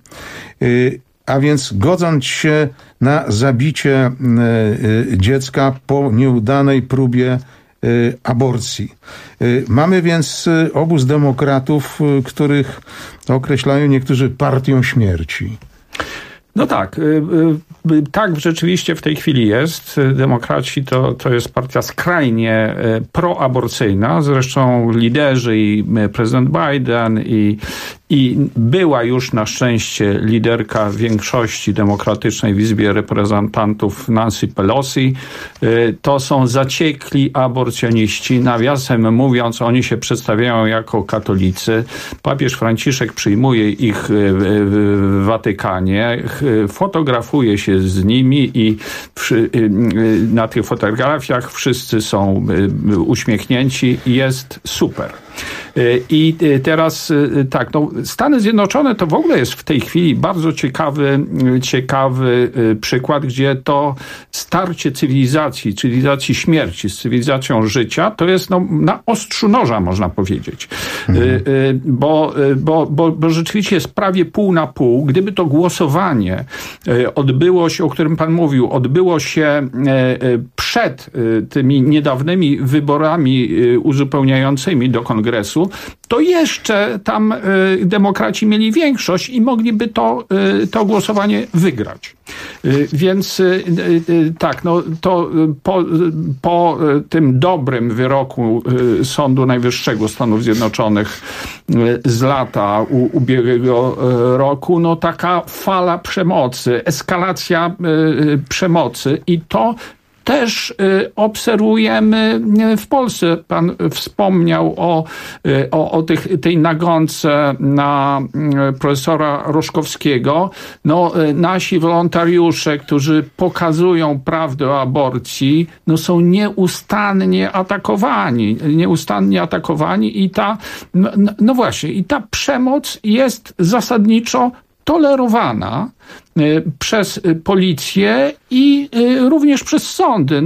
a więc godząc się na zabicie dziecka po nieudanej próbie aborcji. Mamy więc obóz demokratów, których określają niektórzy partią śmierci. No tak, tak rzeczywiście w tej chwili jest. Demokraci to jest partia skrajnie proaborcyjna. Zresztą liderzy i prezydent Biden i była już na szczęście liderka większości demokratycznej w Izbie Reprezentantów Nancy Pelosi. To są zaciekli aborcjoniści. Nawiasem mówiąc, oni się przedstawiają jako katolicy. Papież Franciszek przyjmuje ich w Watykanie, fotografuje się z nimi i na tych fotografiach wszyscy są uśmiechnięci. Jest super. I teraz tak, Stany Zjednoczone to w ogóle jest w tej chwili bardzo ciekawy przykład, gdzie to starcie cywilizacji śmierci z cywilizacją życia, to jest na ostrzu noża, można powiedzieć. Bo rzeczywiście jest prawie pół na pół. Gdyby to głosowanie odbyło się, o którym pan mówił, odbyło się przed tymi niedawnymi wyborami uzupełniającymi do Kongresu, Senatu, to jeszcze tam demokraci mieli większość i mogliby to głosowanie wygrać. Więc tak, no to po tym dobrym wyroku Sądu Najwyższego Stanów Zjednoczonych z lata ubiegłego roku, no taka fala przemocy, eskalacja przemocy i to też obserwujemy w Polsce. Pan wspomniał o tej nagonce na profesora Roszkowskiego. No, nasi wolontariusze, którzy pokazują prawdę o aborcji, no są nieustannie atakowani i no właśnie, i ta przemoc jest zasadniczo tolerowana przez policję i również przez sądy.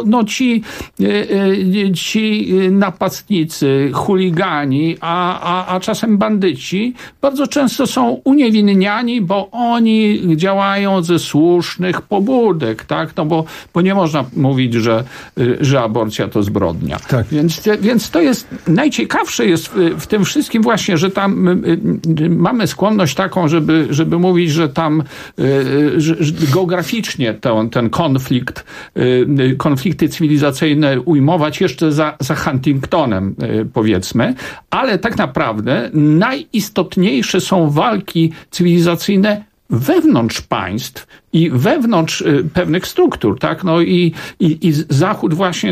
Ci napastnicy, chuligani, a czasem bandyci bardzo często są uniewinniani, bo oni działają ze słusznych pobudek, tak? No bo nie można mówić, że aborcja to zbrodnia. Tak. Więc to jest, najciekawsze jest w tym wszystkim właśnie, że tam mamy skłonność taką, żeby mówić, że tam że geograficznie ten konflikty cywilizacyjne ujmować jeszcze za Huntingtonem, powiedzmy, ale tak naprawdę najistotniejsze są walki cywilizacyjne wewnątrz państw i wewnątrz pewnych struktur, tak? No i Zachód właśnie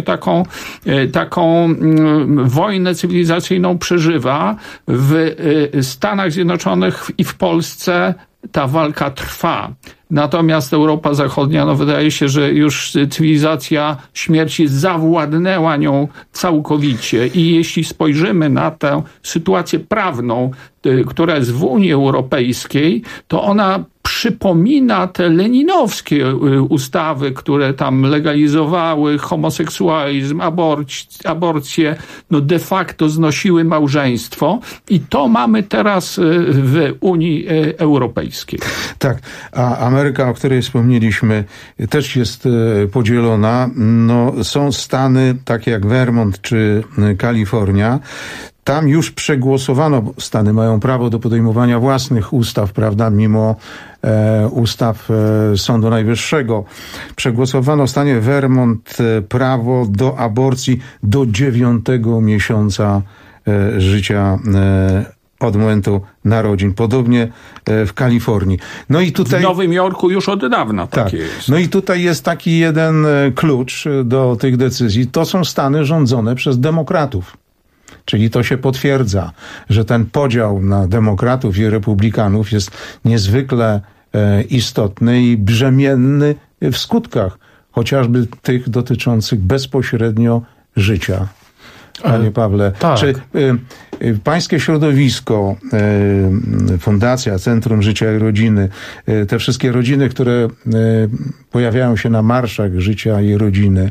taką wojnę cywilizacyjną przeżywa. W Stanach Zjednoczonych i w Polsce ta walka trwa. Natomiast Europa Zachodnia, no wydaje się, że już cywilizacja śmierci zawładnęła nią całkowicie i jeśli spojrzymy na tę sytuację prawną, która jest w Unii Europejskiej, to ona przypomina te leninowskie ustawy, które tam legalizowały homoseksualizm, aborcję, no de facto znosiły małżeństwo i to mamy teraz w Unii Europejskiej. Tak, a Ameryka, o której wspomnieliśmy, też jest podzielona. No, są stany takie jak Vermont czy Kalifornia. Tam już przegłosowano, bo Stany mają prawo do podejmowania własnych ustaw, prawda, mimo ustaw Sądu Najwyższego. Przegłosowano w stanie Vermont prawo do aborcji do 9. miesiąca życia od momentu narodzin. Podobnie w Kalifornii. No i tutaj, w Nowym Jorku już od dawna takie jest. No i tutaj jest taki jeden klucz do tych decyzji. To są stany rządzone przez demokratów. Czyli to się potwierdza, że ten podział na demokratów i republikanów jest niezwykle istotny i brzemienny w skutkach, chociażby tych dotyczących bezpośrednio życia. Panie Pawle, tak. Czy pańskie środowisko, Fundacja Centrum Życia i Rodziny, te wszystkie rodziny, które pojawiają się na marszach Życia i Rodziny,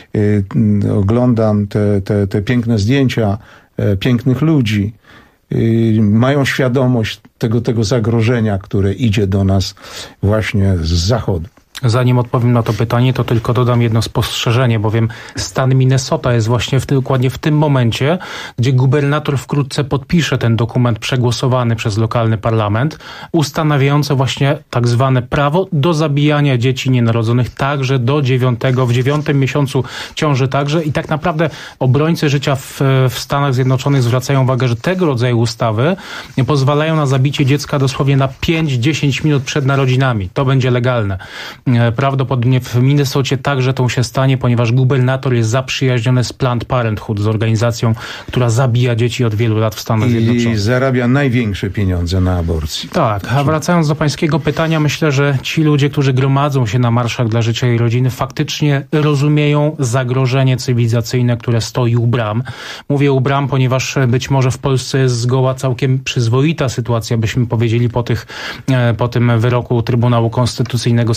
oglądam te piękne zdjęcia pięknych ludzi, mają świadomość tego zagrożenia, które idzie do nas właśnie z zachodu. Zanim odpowiem na to pytanie, to tylko dodam jedno spostrzeżenie, bowiem stan Minnesota jest właśnie dokładnie w tym momencie, gdzie gubernator wkrótce podpisze ten dokument przegłosowany przez lokalny parlament, ustanawiający właśnie tak zwane prawo do zabijania dzieci nienarodzonych także do 9. miesiącu ciąży także i tak naprawdę obrońcy życia w Stanach Zjednoczonych zwracają uwagę, że tego rodzaju ustawy pozwalają na zabicie dziecka dosłownie na 5-10 minut przed narodzinami. To będzie legalne. Prawdopodobnie w Minnesocie także to się stanie, ponieważ gubernator jest zaprzyjaźniony z Planned Parenthood, z organizacją, która zabija dzieci od wielu lat w Stanach Zjednoczonych. I zarabia największe pieniądze na aborcji. Tak, a wracając do pańskiego pytania, myślę, że ci ludzie, którzy gromadzą się na marszach dla życia i rodziny, faktycznie rozumieją zagrożenie cywilizacyjne, które stoi u bram. Mówię u bram, ponieważ być może w Polsce jest zgoła całkiem przyzwoita sytuacja, byśmy powiedzieli po tym wyroku Trybunału Konstytucyjnego, sytuacja się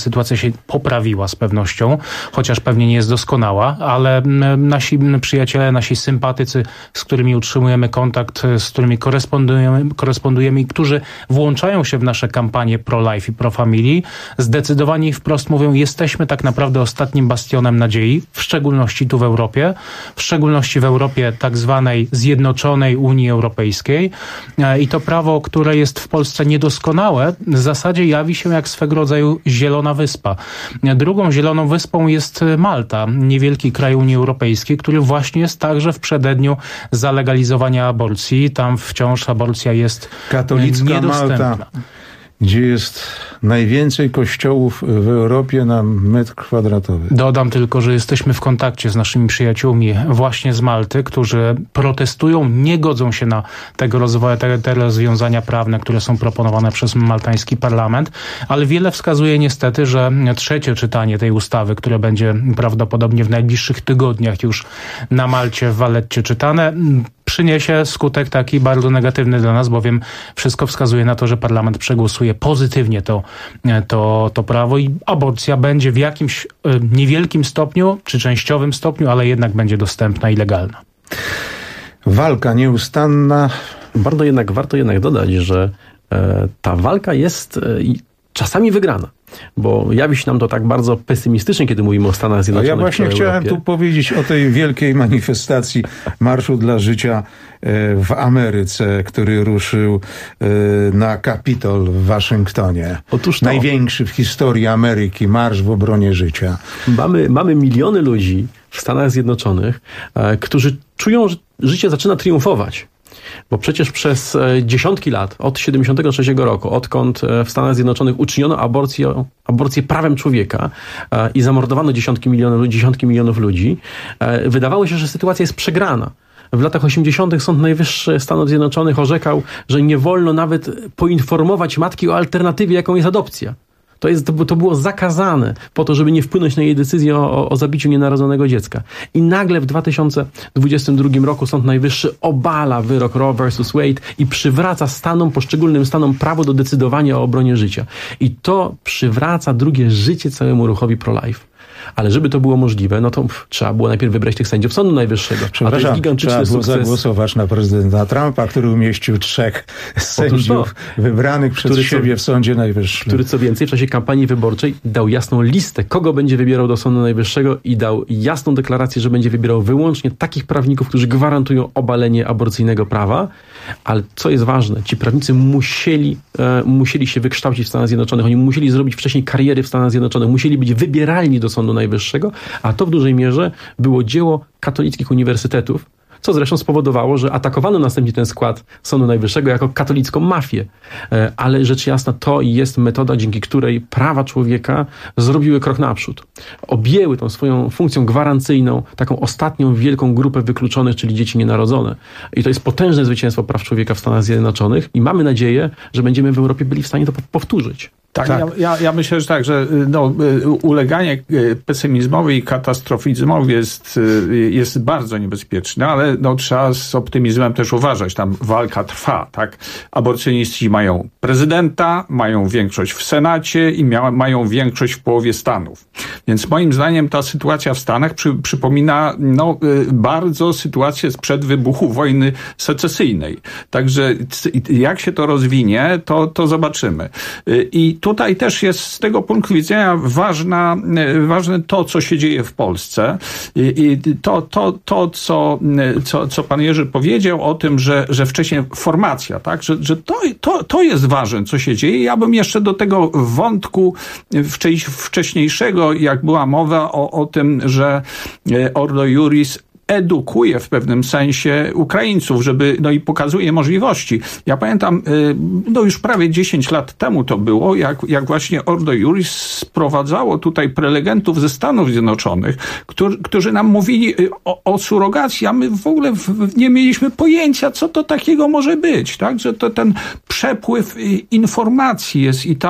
się poprawiła z pewnością, chociaż pewnie nie jest doskonała, ale nasi przyjaciele, nasi sympatycy, z którymi utrzymujemy kontakt, z którymi korespondujemy i którzy włączają się w nasze kampanie pro-life i pro-family, zdecydowanie i wprost mówią, jesteśmy tak naprawdę ostatnim bastionem nadziei, w szczególności tu w Europie, w szczególności w Europie tak zwanej Zjednoczonej Unii Europejskiej i to prawo, które jest w Polsce niedoskonałe, w zasadzie jawi się jak swego rodzaju zielona wyspa. Drugą zieloną wyspą jest Malta, niewielki kraj Unii Europejskiej, który właśnie jest także w przededniu zalegalizowania aborcji. Tam wciąż aborcja jest katolicka niedostępna. Malta, gdzie jest najwięcej kościołów w Europie na metr kwadratowy. Dodam tylko, że jesteśmy w kontakcie z naszymi przyjaciółmi właśnie z Malty, którzy protestują, nie godzą się na te rozwiązania prawne, które są proponowane przez maltański parlament, ale wiele wskazuje niestety, że trzecie czytanie tej ustawy, które będzie prawdopodobnie w najbliższych tygodniach już na Malcie, w Valletcie czytane, przyniesie skutek taki bardzo negatywny dla nas, bowiem wszystko wskazuje na to, że parlament przegłosuje pozytywnie to prawo i aborcja będzie w jakimś niewielkim stopniu, czy częściowym stopniu, ale jednak będzie dostępna i legalna. Walka nieustanna. Warto jednak dodać, że ta walka jest czasami wygrana. Bo jawi się nam to tak bardzo pesymistycznie, kiedy mówimy o Stanach Zjednoczonych. Ja właśnie chciałem tu powiedzieć o tej wielkiej manifestacji Marszu dla Życia w Ameryce, który ruszył na Kapitol w Waszyngtonie. Otóż to. Największy w historii Ameryki marsz w obronie życia. Mamy miliony ludzi w Stanach Zjednoczonych, którzy czują, że życie zaczyna triumfować. Bo przecież przez dziesiątki lat, od 1973 roku, odkąd w Stanach Zjednoczonych uczyniono aborcję prawem człowieka i zamordowano dziesiątki milionów ludzi, wydawało się, że sytuacja jest przegrana. W latach 80. Sąd Najwyższy Stanów Zjednoczonych orzekał, że nie wolno nawet poinformować matki o alternatywie, jaką jest adopcja. To było zakazane po to, żeby nie wpłynąć na jej decyzję o zabiciu nienarodzonego dziecka. I nagle w 2022 roku Sąd Najwyższy obala wyrok Roe vs. Wade i przywraca poszczególnym stanom prawo do decydowania o obronie życia. I to przywraca drugie życie całemu ruchowi pro-life. Ale żeby to było możliwe, no to trzeba było najpierw wybrać tych sędziów Sądu Najwyższego. A to jest gigantyczny trzeba było sukces. zagłosować na prezydenta Trumpa, który umieścił 3 sędziów wybranych przez siebie w Sądzie Najwyższym. Który co więcej w czasie kampanii wyborczej dał jasną listę, kogo będzie wybierał do Sądu Najwyższego i dał jasną deklarację, że będzie wybierał wyłącznie takich prawników, którzy gwarantują obalenie aborcyjnego prawa. Ale co jest ważne, ci prawnicy musieli się wykształcić w Stanach Zjednoczonych. Oni musieli zrobić wcześniej kariery w Stanach Zjednoczonych. Musieli być wybieralni do Sądu Najwyższego, a to w dużej mierze było dzieło katolickich uniwersytetów, co zresztą spowodowało, że atakowano następnie ten skład Sądu Najwyższego jako katolicką mafię. Ale rzecz jasna, to jest metoda, dzięki której prawa człowieka zrobiły krok naprzód. Objęły tą swoją funkcją gwarancyjną taką ostatnią wielką grupę wykluczonych, czyli dzieci nienarodzone. I to jest potężne zwycięstwo praw człowieka w Stanach Zjednoczonych i mamy nadzieję, że będziemy w Europie byli w stanie to powtórzyć. Tak. Ja myślę, że tak, że uleganie pesymizmowi i katastrofizmowi jest bardzo niebezpieczne, ale trzeba z optymizmem też uważać. Tam walka trwa, tak? Aborcjoniści mają prezydenta, mają większość w Senacie i mają większość w połowie Stanów. Więc moim zdaniem ta sytuacja w Stanach przypomina bardzo sytuację sprzed wybuchu wojny secesyjnej. Także jak się to rozwinie, to zobaczymy. I tutaj też jest z tego punktu widzenia ważne to, co się dzieje w Polsce i to co pan Jerzy powiedział o tym, że wcześniej formacja, tak, że to jest ważne, co się dzieje. Ja bym jeszcze do tego wątku wcześniejszego, jak była mowa o tym, że Ordo Iuris edukuje w pewnym sensie Ukraińców, i pokazuje możliwości. Ja pamiętam, już prawie 10 lat temu to było, jak właśnie Ordo Iuris sprowadzało tutaj prelegentów ze Stanów Zjednoczonych, którzy nam mówili o surogacji, a my w ogóle nie mieliśmy pojęcia, co to takiego może być, tak? Że to ten przepływ informacji jest i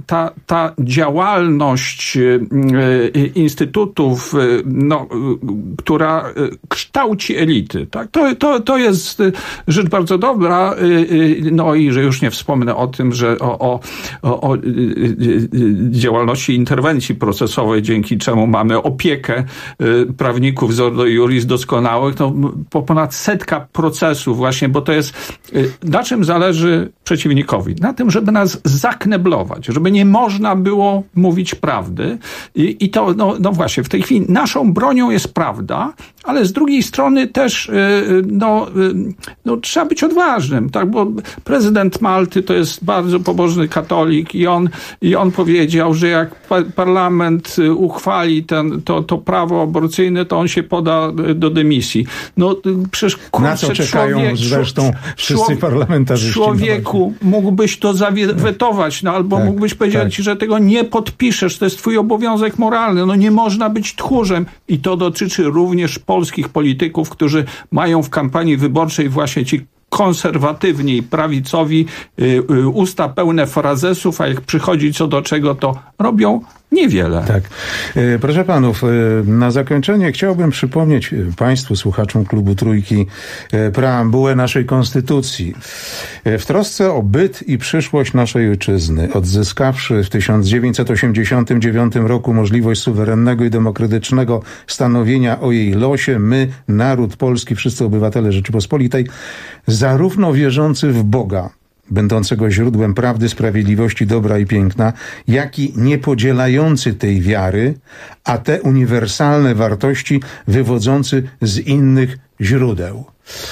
ta działalność instytutów, która kształci elity. Tak? To jest rzecz bardzo dobra. No i że już nie wspomnę o tym, że o działalności interwencji procesowej, dzięki czemu mamy opiekę prawników z Ordo Iuris doskonałych, no, po ponad 100 procesów właśnie, bo to jest, na czym zależy przeciwnikowi? Na tym, żeby nas zakneblować, żeby nie można było mówić prawdy i to, no właśnie, w tej chwili naszą bronią jest prawda, ale z drugiej strony też trzeba być odważnym, tak, bo prezydent Malty to jest bardzo pobożny katolik i on powiedział, że jak parlament uchwali to prawo aborcyjne, to on się poda do dymisji. No przecież na co czekają zresztą wszyscy parlamentarzyści. Człowieku, mógłbyś to zawetować, no albo mógłbyś powiedzieć, że tego nie podpiszesz, to jest twój obowiązek moralny. No nie można być tchórzem i to dotyczy również polskich polityków, którzy mają w kampanii wyborczej właśnie ci konserwatywni i prawicowi usta pełne frazesów, a jak przychodzi co do czego, to robią niewiele. Tak. Proszę panów, na zakończenie chciałbym przypomnieć państwu, słuchaczom Klubu Trójki, preambułę naszej konstytucji. W trosce o byt i przyszłość naszej ojczyzny, odzyskawszy w 1989 roku możliwość suwerennego i demokratycznego stanowienia o jej losie, my, naród polski, wszyscy obywatele Rzeczypospolitej, zarówno wierzący w Boga, będącego źródłem prawdy, sprawiedliwości, dobra i piękna, jak i niepodzielający tej wiary, a te uniwersalne wartości wywodzący z innych źródeł.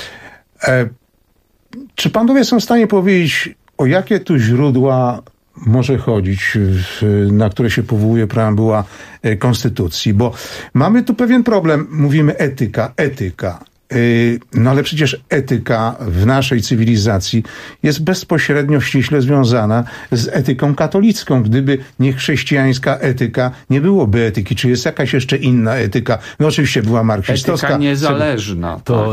Czy panowie są w stanie powiedzieć, o jakie tu źródła może chodzić, na które się powołuje preambuła Konstytucji? Bo mamy tu pewien problem. Mówimy etyka. No ale przecież etyka w naszej cywilizacji jest bezpośrednio, ściśle związana z etyką katolicką. Gdyby nie chrześcijańska etyka, nie byłoby etyki. Czy jest jakaś jeszcze inna etyka? No oczywiście była marksistowska. Etyka niezależna. To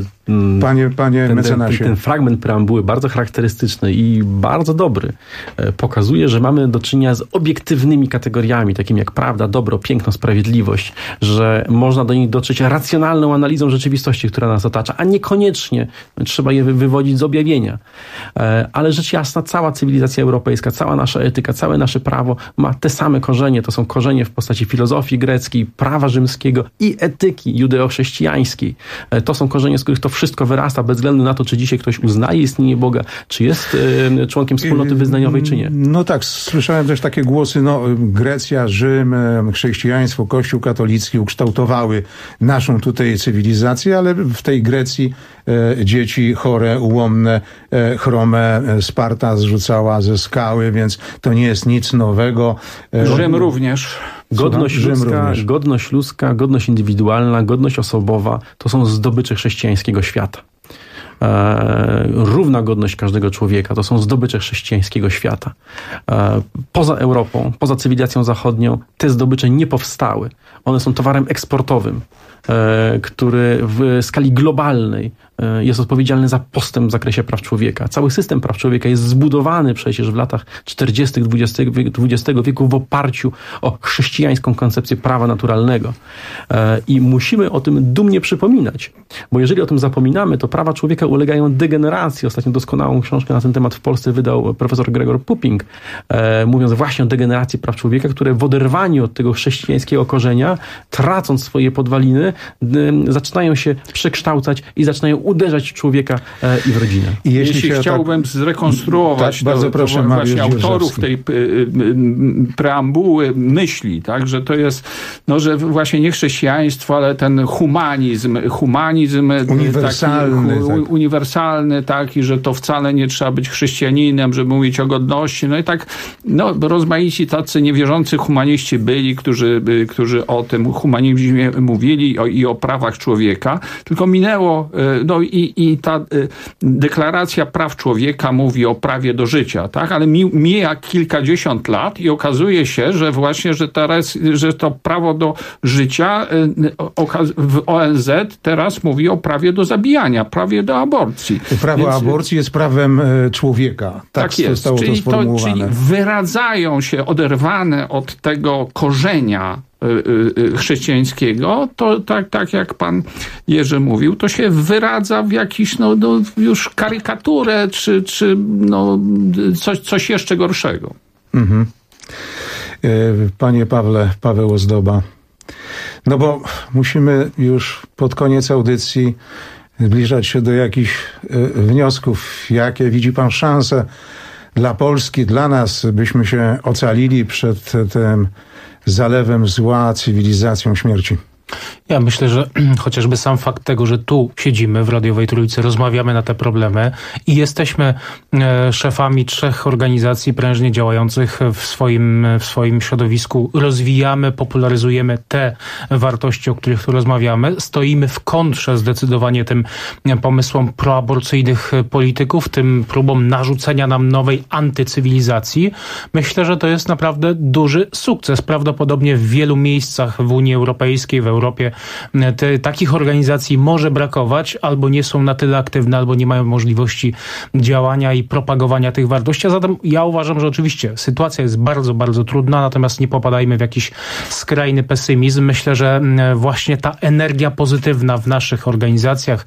Panie mecenasie. Ten fragment preambuły bardzo charakterystyczny i bardzo dobry pokazuje, że mamy do czynienia z obiektywnymi kategoriami, takimi jak prawda, dobro, piękno, sprawiedliwość, że można do nich dotrzeć racjonalną analizą rzeczywistości, która nas otacza, a niekoniecznie trzeba je wywodzić z objawienia. Ale rzecz jasna, cała cywilizacja europejska, cała nasza etyka, całe nasze prawo ma te same korzenie. To są korzenie w postaci filozofii greckiej, prawa rzymskiego i etyki judeo-chrześcijańskiej. To są korzenie, z których to wszystko wyrasta, bez względu na to, czy dzisiaj ktoś uznaje istnienie Boga, czy jest członkiem wspólnoty wyznaniowej, czy nie. No tak, słyszałem też takie głosy, Grecja, Rzym, chrześcijaństwo, Kościół katolicki ukształtowały naszą tutaj cywilizację, ale w tej Grecji dzieci chore, ułomne, chrome Sparta zrzucała ze skały, więc to nie jest nic nowego. Rzym również. Godność ludzka, godność indywidualna, godność osobowa to są zdobycze chrześcijańskiego świata. Równa godność każdego człowieka to są zdobycze chrześcijańskiego świata. Poza Europą, poza cywilizacją zachodnią te zdobycze nie powstały. One są towarem eksportowym, który w skali globalnej jest odpowiedzialny za postęp w zakresie praw człowieka. Cały system praw człowieka jest zbudowany przecież w latach 40. XX wieku w oparciu o chrześcijańską koncepcję prawa naturalnego. I musimy o tym dumnie przypominać, bo jeżeli o tym zapominamy, to prawa człowieka ulegają degeneracji. Ostatnio doskonałą książkę na ten temat w Polsce wydał profesor Gregor Puping, mówiąc właśnie o degeneracji praw człowieka, które w oderwaniu od tego chrześcijańskiego korzenia, tracąc swoje podwaliny, zaczynają się przekształcać i zaczynają uderzać człowieka i w rodzinę. I jeśli chciałbym zrekonstruować bardzo proszę, właśnie autorów tej preambuły myśli, tak, że to jest, że właśnie nie chrześcijaństwo, ale ten humanizm uniwersalny, taki, że to wcale nie trzeba być chrześcijaninem, żeby mówić o godności. No i tak, rozmaici tacy niewierzący humaniści byli, którzy o tym humanizmie mówili i o prawach człowieka, tylko minęło, i ta deklaracja praw człowieka mówi o prawie do życia, tak? Ale mija kilkadziesiąt lat i okazuje się, że właśnie, że to prawo do życia w ONZ teraz mówi o prawie do zabijania, prawie do aborcji. Prawo aborcji jest prawem człowieka. Tak jest. Zostało to sformułowane. Czyli wyradzają się oderwane od tego korzenia chrześcijańskiego, to tak jak pan Jerzy mówił, to się wyradza w jakiś już karykaturę, czy coś jeszcze gorszego. Mhm. Panie Pawle, Paweł Ozdoba, no bo musimy już pod koniec audycji zbliżać się do jakichś wniosków. Jakie widzi pan szanse dla Polski, dla nas, byśmy się ocalili przed tym zalewem zła, cywilizacją śmierci? Ja myślę, że chociażby sam fakt tego, że tu siedzimy w Radiowej Trójce, rozmawiamy na te problemy i jesteśmy szefami 3 organizacji prężnie działających w swoim środowisku, rozwijamy, popularyzujemy te wartości, o których tu rozmawiamy, stoimy w kontrze zdecydowanie tym pomysłom proaborcyjnych polityków, tym próbom narzucenia nam nowej antycywilizacji. Myślę, że to jest naprawdę duży sukces. Prawdopodobnie w wielu miejscach w Unii Europejskiej, w Europie takich organizacji może brakować, albo nie są na tyle aktywne, albo nie mają możliwości działania i propagowania tych wartości. A zatem ja uważam, że oczywiście sytuacja jest bardzo, bardzo trudna, natomiast nie popadajmy w jakiś skrajny pesymizm. Myślę, że właśnie ta energia pozytywna w naszych organizacjach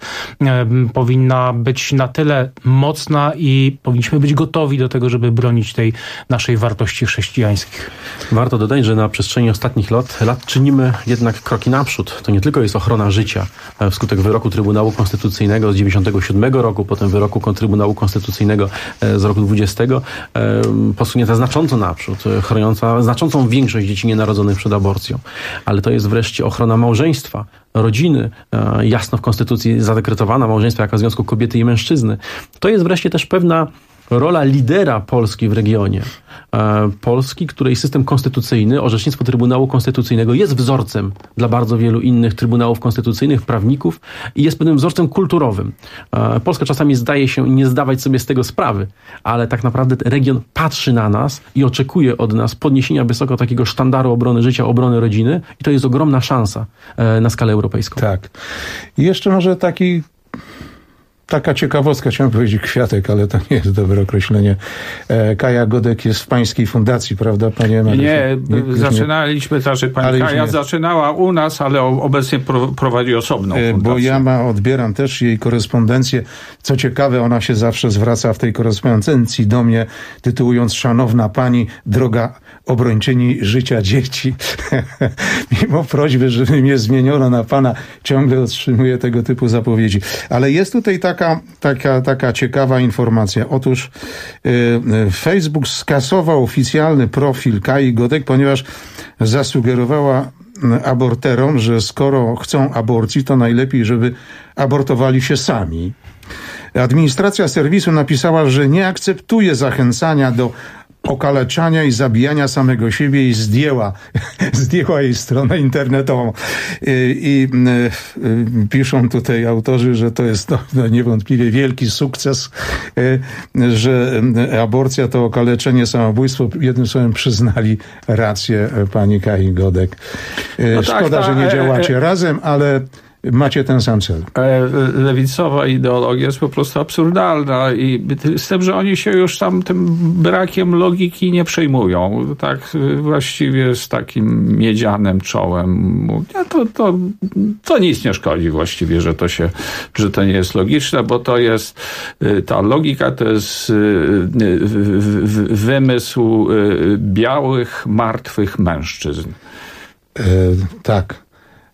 powinna być na tyle mocna i powinniśmy być gotowi do tego, żeby bronić tej naszej wartości chrześcijańskich. Warto dodać, że na przestrzeni ostatnich lat czynimy jednak kroki naprzód. To nie tylko jest ochrona życia wskutek wyroku Trybunału Konstytucyjnego z 1997 roku, potem wyroku Trybunału Konstytucyjnego z roku 2020, posunięta znacząco naprzód, chroniąca znaczącą większość dzieci nienarodzonych przed aborcją. Ale to jest wreszcie ochrona małżeństwa, rodziny, jasno w Konstytucji zadekretowana, małżeństwa jako związku kobiety i mężczyzny. To jest wreszcie też pewna rola lidera Polski w regionie. Polski, której system konstytucyjny, orzecznictwo Trybunału Konstytucyjnego jest wzorcem dla bardzo wielu innych trybunałów konstytucyjnych, prawników i jest pewnym wzorcem kulturowym. Polska czasami zdaje się nie zdawać sobie z tego sprawy, ale tak naprawdę region patrzy na nas i oczekuje od nas podniesienia wysoko takiego sztandaru obrony życia, obrony rodziny i to jest ogromna szansa na skalę europejską. Tak. I jeszcze może taka ciekawostka, chciałem powiedzieć kwiatek, ale to nie jest dobre określenie. Kaja Godek jest w pańskiej fundacji, prawda, panie Mariuszu? Nie, zaczynaliśmy, pani Kaja zaczynała u nas, ale obecnie prowadzi osobną fundację. Bo ja odbieram też jej korespondencję. Co ciekawe, ona się zawsze zwraca w tej korespondencji do mnie, tytułując: szanowna pani, droga obrończyni życia dzieci. Mimo prośby, żeby mnie zmieniono na pana, ciągle otrzymuję tego typu zapowiedzi. Ale jest tutaj taka ciekawa informacja. Otóż Facebook skasował oficjalny profil Kai Godek, ponieważ zasugerowała aborterom, że skoro chcą aborcji, to najlepiej, żeby abortowali się sami. Administracja serwisu napisała, że nie akceptuje zachęcania do okaleczania i zabijania samego siebie i zdjęła jej stronę internetową. I piszą tutaj autorzy, że to jest niewątpliwie wielki sukces, że aborcja to okaleczenie, samobójstwo. Jednym słowem przyznali rację pani Kai Godek. Szkoda, że nie działacie razem, ale macie ten sam cel. Lewicowa ideologia jest po prostu absurdalna i z tym, że oni się już tam tym brakiem logiki nie przejmują. Tak właściwie z takim miedzianym czołem. To nic nie szkodzi właściwie, że to nie jest logiczne, bo to jest, ta logika to jest wymysł białych, martwych mężczyzn. Tak.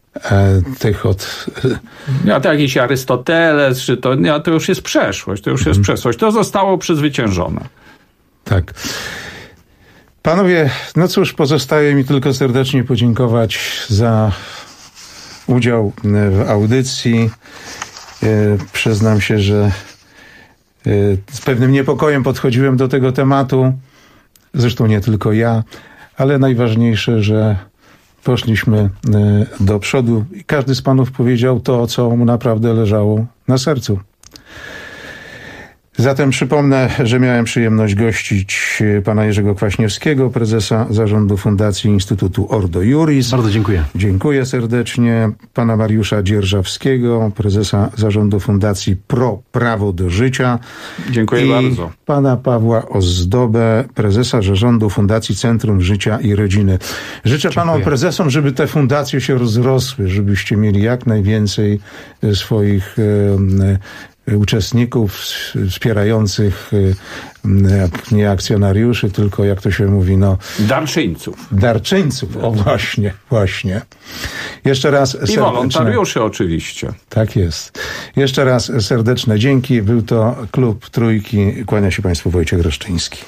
To jakiś Arystoteles, czy to już jest przeszłość, to zostało przezwyciężone. Tak. Panowie, no cóż, pozostaje mi tylko serdecznie podziękować za udział w audycji. Przyznam się, że z pewnym niepokojem podchodziłem do tego tematu, zresztą nie tylko ja, ale najważniejsze, że poszliśmy do przodu i każdy z panów powiedział to, co mu naprawdę leżało na sercu. Zatem przypomnę, że miałem przyjemność gościć pana Jerzego Kwaśniewskiego, prezesa zarządu Fundacji Instytutu Ordo Iuris. Bardzo dziękuję. Dziękuję serdecznie. Pana Mariusza Dzierżawskiego, prezesa zarządu Fundacji Pro Prawo do Życia. Dziękuję bardzo. Pana Pawła Ozdobę, prezesa zarządu Fundacji Centrum Życia i Rodziny. Życzę panom prezesom, żeby te fundacje się rozrosły, żebyście mieli jak najwięcej swoich uczestników wspierających, nie akcjonariuszy, tylko jak to się mówi, darczyńców. O właśnie. Jeszcze raz i wolontariuszy oczywiście. Tak jest. Jeszcze raz serdeczne dzięki. Był to Klub Trójki. Kłania się Państwu Wojciech Reszczyński.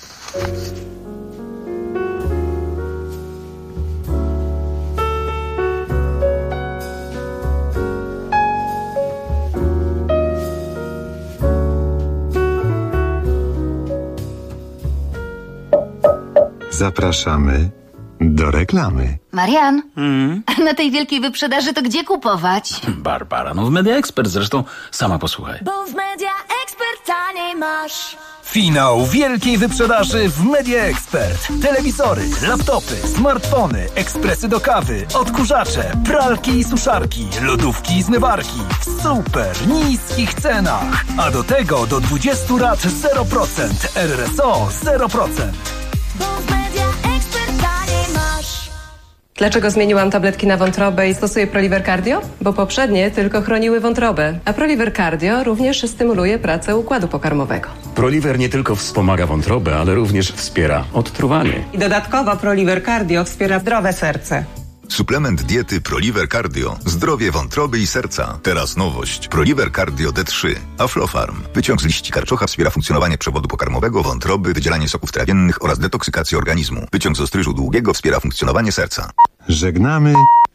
Zapraszamy do reklamy. Marian, na tej wielkiej wyprzedaży to gdzie kupować? Barbara, w Media Expert zresztą, sama posłuchaj. Bo w Media Expert taniej masz. Finał wielkiej wyprzedaży w Media Expert. Telewizory, laptopy, smartfony, ekspresy do kawy, odkurzacze, pralki i suszarki, lodówki i zmywarki w super niskich cenach. A do tego do 20 lat 0%, RRSO 0%. Bo w Media Expert taniej masz. Dlaczego zmieniłam tabletki na wątrobę i stosuję Proliver Cardio? Bo poprzednie tylko chroniły wątrobę, a Proliver Cardio również stymuluje pracę układu pokarmowego. Proliver nie tylko wspomaga wątrobę, ale również wspiera odtruwanie. I dodatkowo Proliver Cardio wspiera zdrowe serce. Suplement diety Proliver Cardio. Zdrowie wątroby i serca. Teraz nowość. Proliver Cardio D3. Aflofarm. Wyciąg z liści karczocha wspiera funkcjonowanie przewodu pokarmowego, wątroby, wydzielanie soków trawiennych oraz detoksykację organizmu. Wyciąg z ostryżu długiego wspiera funkcjonowanie serca. Żegnamy